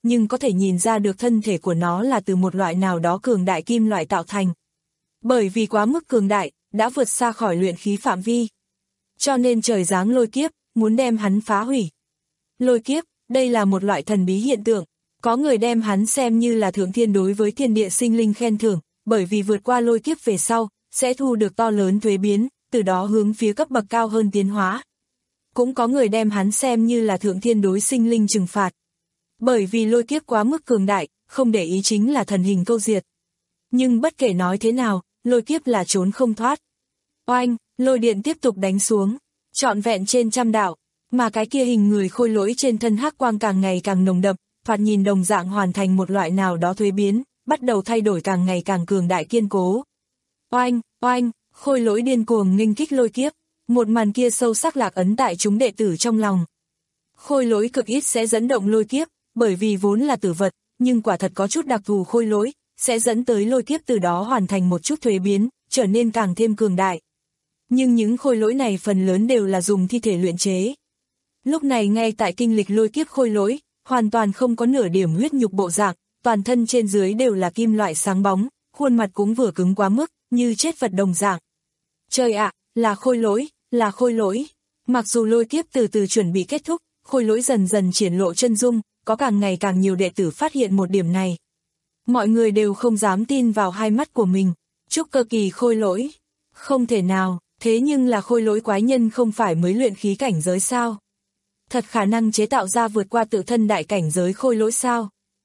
nhưng có thể nhìn ra được thân thể của nó là từ một loại nào đó cường đại kim loại tạo thành. Bởi vì quá mức cường đại, đã vượt xa khỏi luyện khí phạm vi. Cho nên trời giáng lôi kiếp, muốn đem hắn phá hủy. Lôi kiếp, đây là một loại thần bí hiện tượng, có người đem hắn xem như là thượng thiên đối với thiên địa sinh linh khen thưởng, bởi vì vượt qua lôi kiếp về sau, sẽ thu được to lớn thuế biến, từ đó hướng phía cấp bậc cao hơn tiến hóa. Cũng có người đem hắn xem như là thượng thiên đối sinh linh trừng phạt. Bởi vì lôi kiếp quá mức cường đại, không để ý chính là thần hình câu diệt. Nhưng bất kể nói thế nào, lôi kiếp là trốn không thoát. Oanh, lôi điện tiếp tục đánh xuống, trọn vẹn trên trăm đạo, mà cái kia hình người khôi lỗi trên thân hắc quang càng ngày càng nồng đậm, thoạt nhìn đồng dạng hoàn thành một loại nào đó thuế biến, bắt đầu thay đổi càng ngày càng cường đại kiên cố. Oanh, oanh, khôi lỗi điên cuồng nghênh kích lôi kiếp, một màn kia sâu sắc lạc ấn tại chúng đệ tử trong lòng. Khôi lỗi cực ít sẽ dẫn động lôi kiếp, bởi vì vốn là tử vật, nhưng quả thật có chút đặc thù khôi lỗi, sẽ dẫn tới lôi kiếp từ đó hoàn thành một chút thuế biến, trở nên càng thêm cường đại. Nhưng những khôi lỗi này phần lớn đều là dùng thi thể luyện chế. Lúc này ngay tại kinh lịch lôi kiếp khôi lỗi, hoàn toàn không có nửa điểm huyết nhục bộ dạng, toàn thân trên dưới đều là kim loại sáng bóng, khuôn mặt cũng vừa cứng quá mức, như chết vật đồng dạng. Trời ạ, là khôi lỗi, là khôi lỗi. Mặc dù lôi kiếp từ từ chuẩn bị kết thúc, khôi lỗi dần dần triển lộ chân dung, có càng ngày càng nhiều đệ tử phát hiện một điểm này. Mọi người đều không dám tin vào hai mắt của mình. Trúc cơ kỳ khôi lỗi. Không thể nào, thế nhưng là khôi lỗi quái nhân không phải mới luyện khí cảnh giới sao? Thật khả năng chế tạo ra vượt qua tự thân đại cảnh giới khôi lỗi sao?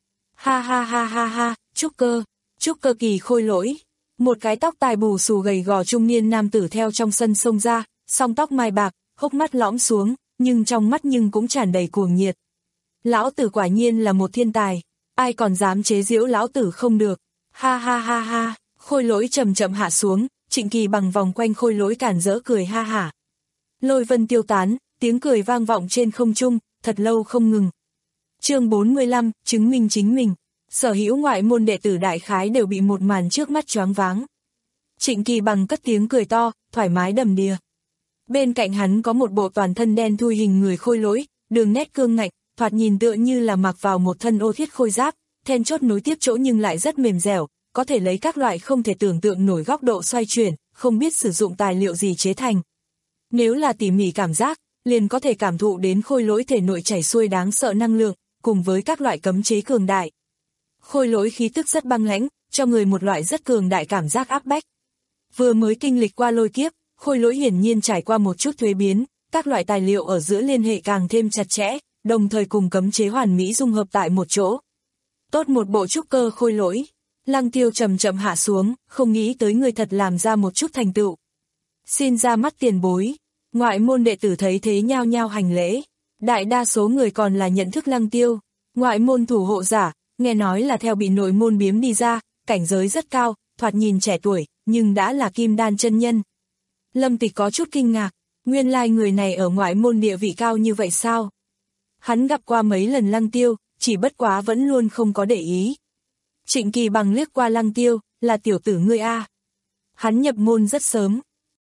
Ha ha ha ha ha, trúc cơ, trúc cơ kỳ khôi lỗi. Một cái tóc tai bù xù gầy gò trung niên nam tử theo trong sân xông ra, song tóc mai bạc, hốc mắt lõm xuống, nhưng trong mắt nhưng cũng tràn đầy cuồng nhiệt. Lão tử quả nhiên là một thiên tài, ai còn dám chế giễu lão tử không được. Ha ha ha ha, khôi lỗi chậm chậm hạ xuống, Trịnh Kỳ bằng vòng quanh khôi lỗi cản rỡ cười ha hả. Lôi vân tiêu tán, tiếng cười vang vọng trên không trung, thật lâu không ngừng. Chương bốn mươi lăm, chứng minh chính mình. Sở hữu ngoại môn đệ tử đại khái đều bị một màn trước mắt choáng váng. Trịnh Kỳ bằng cất tiếng cười to, thoải mái đầm đìa. Bên cạnh hắn có một bộ toàn thân đen thui hình người khôi lỗi, đường nét cương ngạnh, thoạt nhìn tựa như là mặc vào một thân ô thiết khôi giáp, then chốt nối tiếp chỗ nhưng lại rất mềm dẻo, có thể lấy các loại không thể tưởng tượng nổi góc độ xoay chuyển, không biết sử dụng tài liệu gì chế thành. Nếu là tỉ mỉ cảm giác, liền có thể cảm thụ đến khôi lỗi thể nội chảy xuôi đáng sợ năng lượng, cùng với các loại cấm chế cường đại. Khôi lỗi khí tức rất băng lãnh, cho người một loại rất cường đại cảm giác áp bách. Vừa mới kinh lịch qua lôi kiếp, khôi lỗi hiển nhiên trải qua một chút thuế biến, các loại tài liệu ở giữa liên hệ càng thêm chặt chẽ, đồng thời cùng cấm chế hoàn mỹ dung hợp tại một chỗ. Tốt một bộ trúc cơ khôi lỗi. Lăng Tiêu chậm chậm hạ xuống, không nghĩ tới người thật làm ra một chút thành tựu. Xin ra mắt tiền bối. Ngoại môn đệ tử thấy thế nhao nhao hành lễ. Đại đa số người còn là nhận thức Lăng Tiêu. Ngoại môn thủ hộ giả, nghe nói là theo bị nội môn biếm đi ra, cảnh giới rất cao, thoạt nhìn trẻ tuổi, nhưng đã là kim đan chân nhân. Lâm Tịch có chút kinh ngạc, nguyên lai người này ở ngoại môn địa vị cao như vậy sao? Hắn gặp qua mấy lần Lăng Tiêu, chỉ bất quá vẫn luôn không có để ý. Trịnh Kỳ bằng liếc qua Lăng Tiêu, là tiểu tử ngươi a. Hắn nhập môn rất sớm.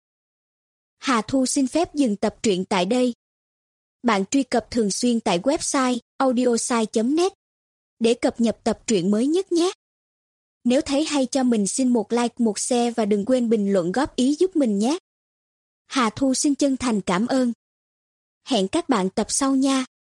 Hà Thu xin phép dừng tập truyện tại đây. Bạn truy cập thường xuyên tại website audiosai chấm net để cập nhật tập truyện mới nhất nhé. Nếu thấy hay cho mình xin một like, một share và đừng quên bình luận góp ý giúp mình nhé. Hà Thu xin chân thành cảm ơn. Hẹn các bạn tập sau nha.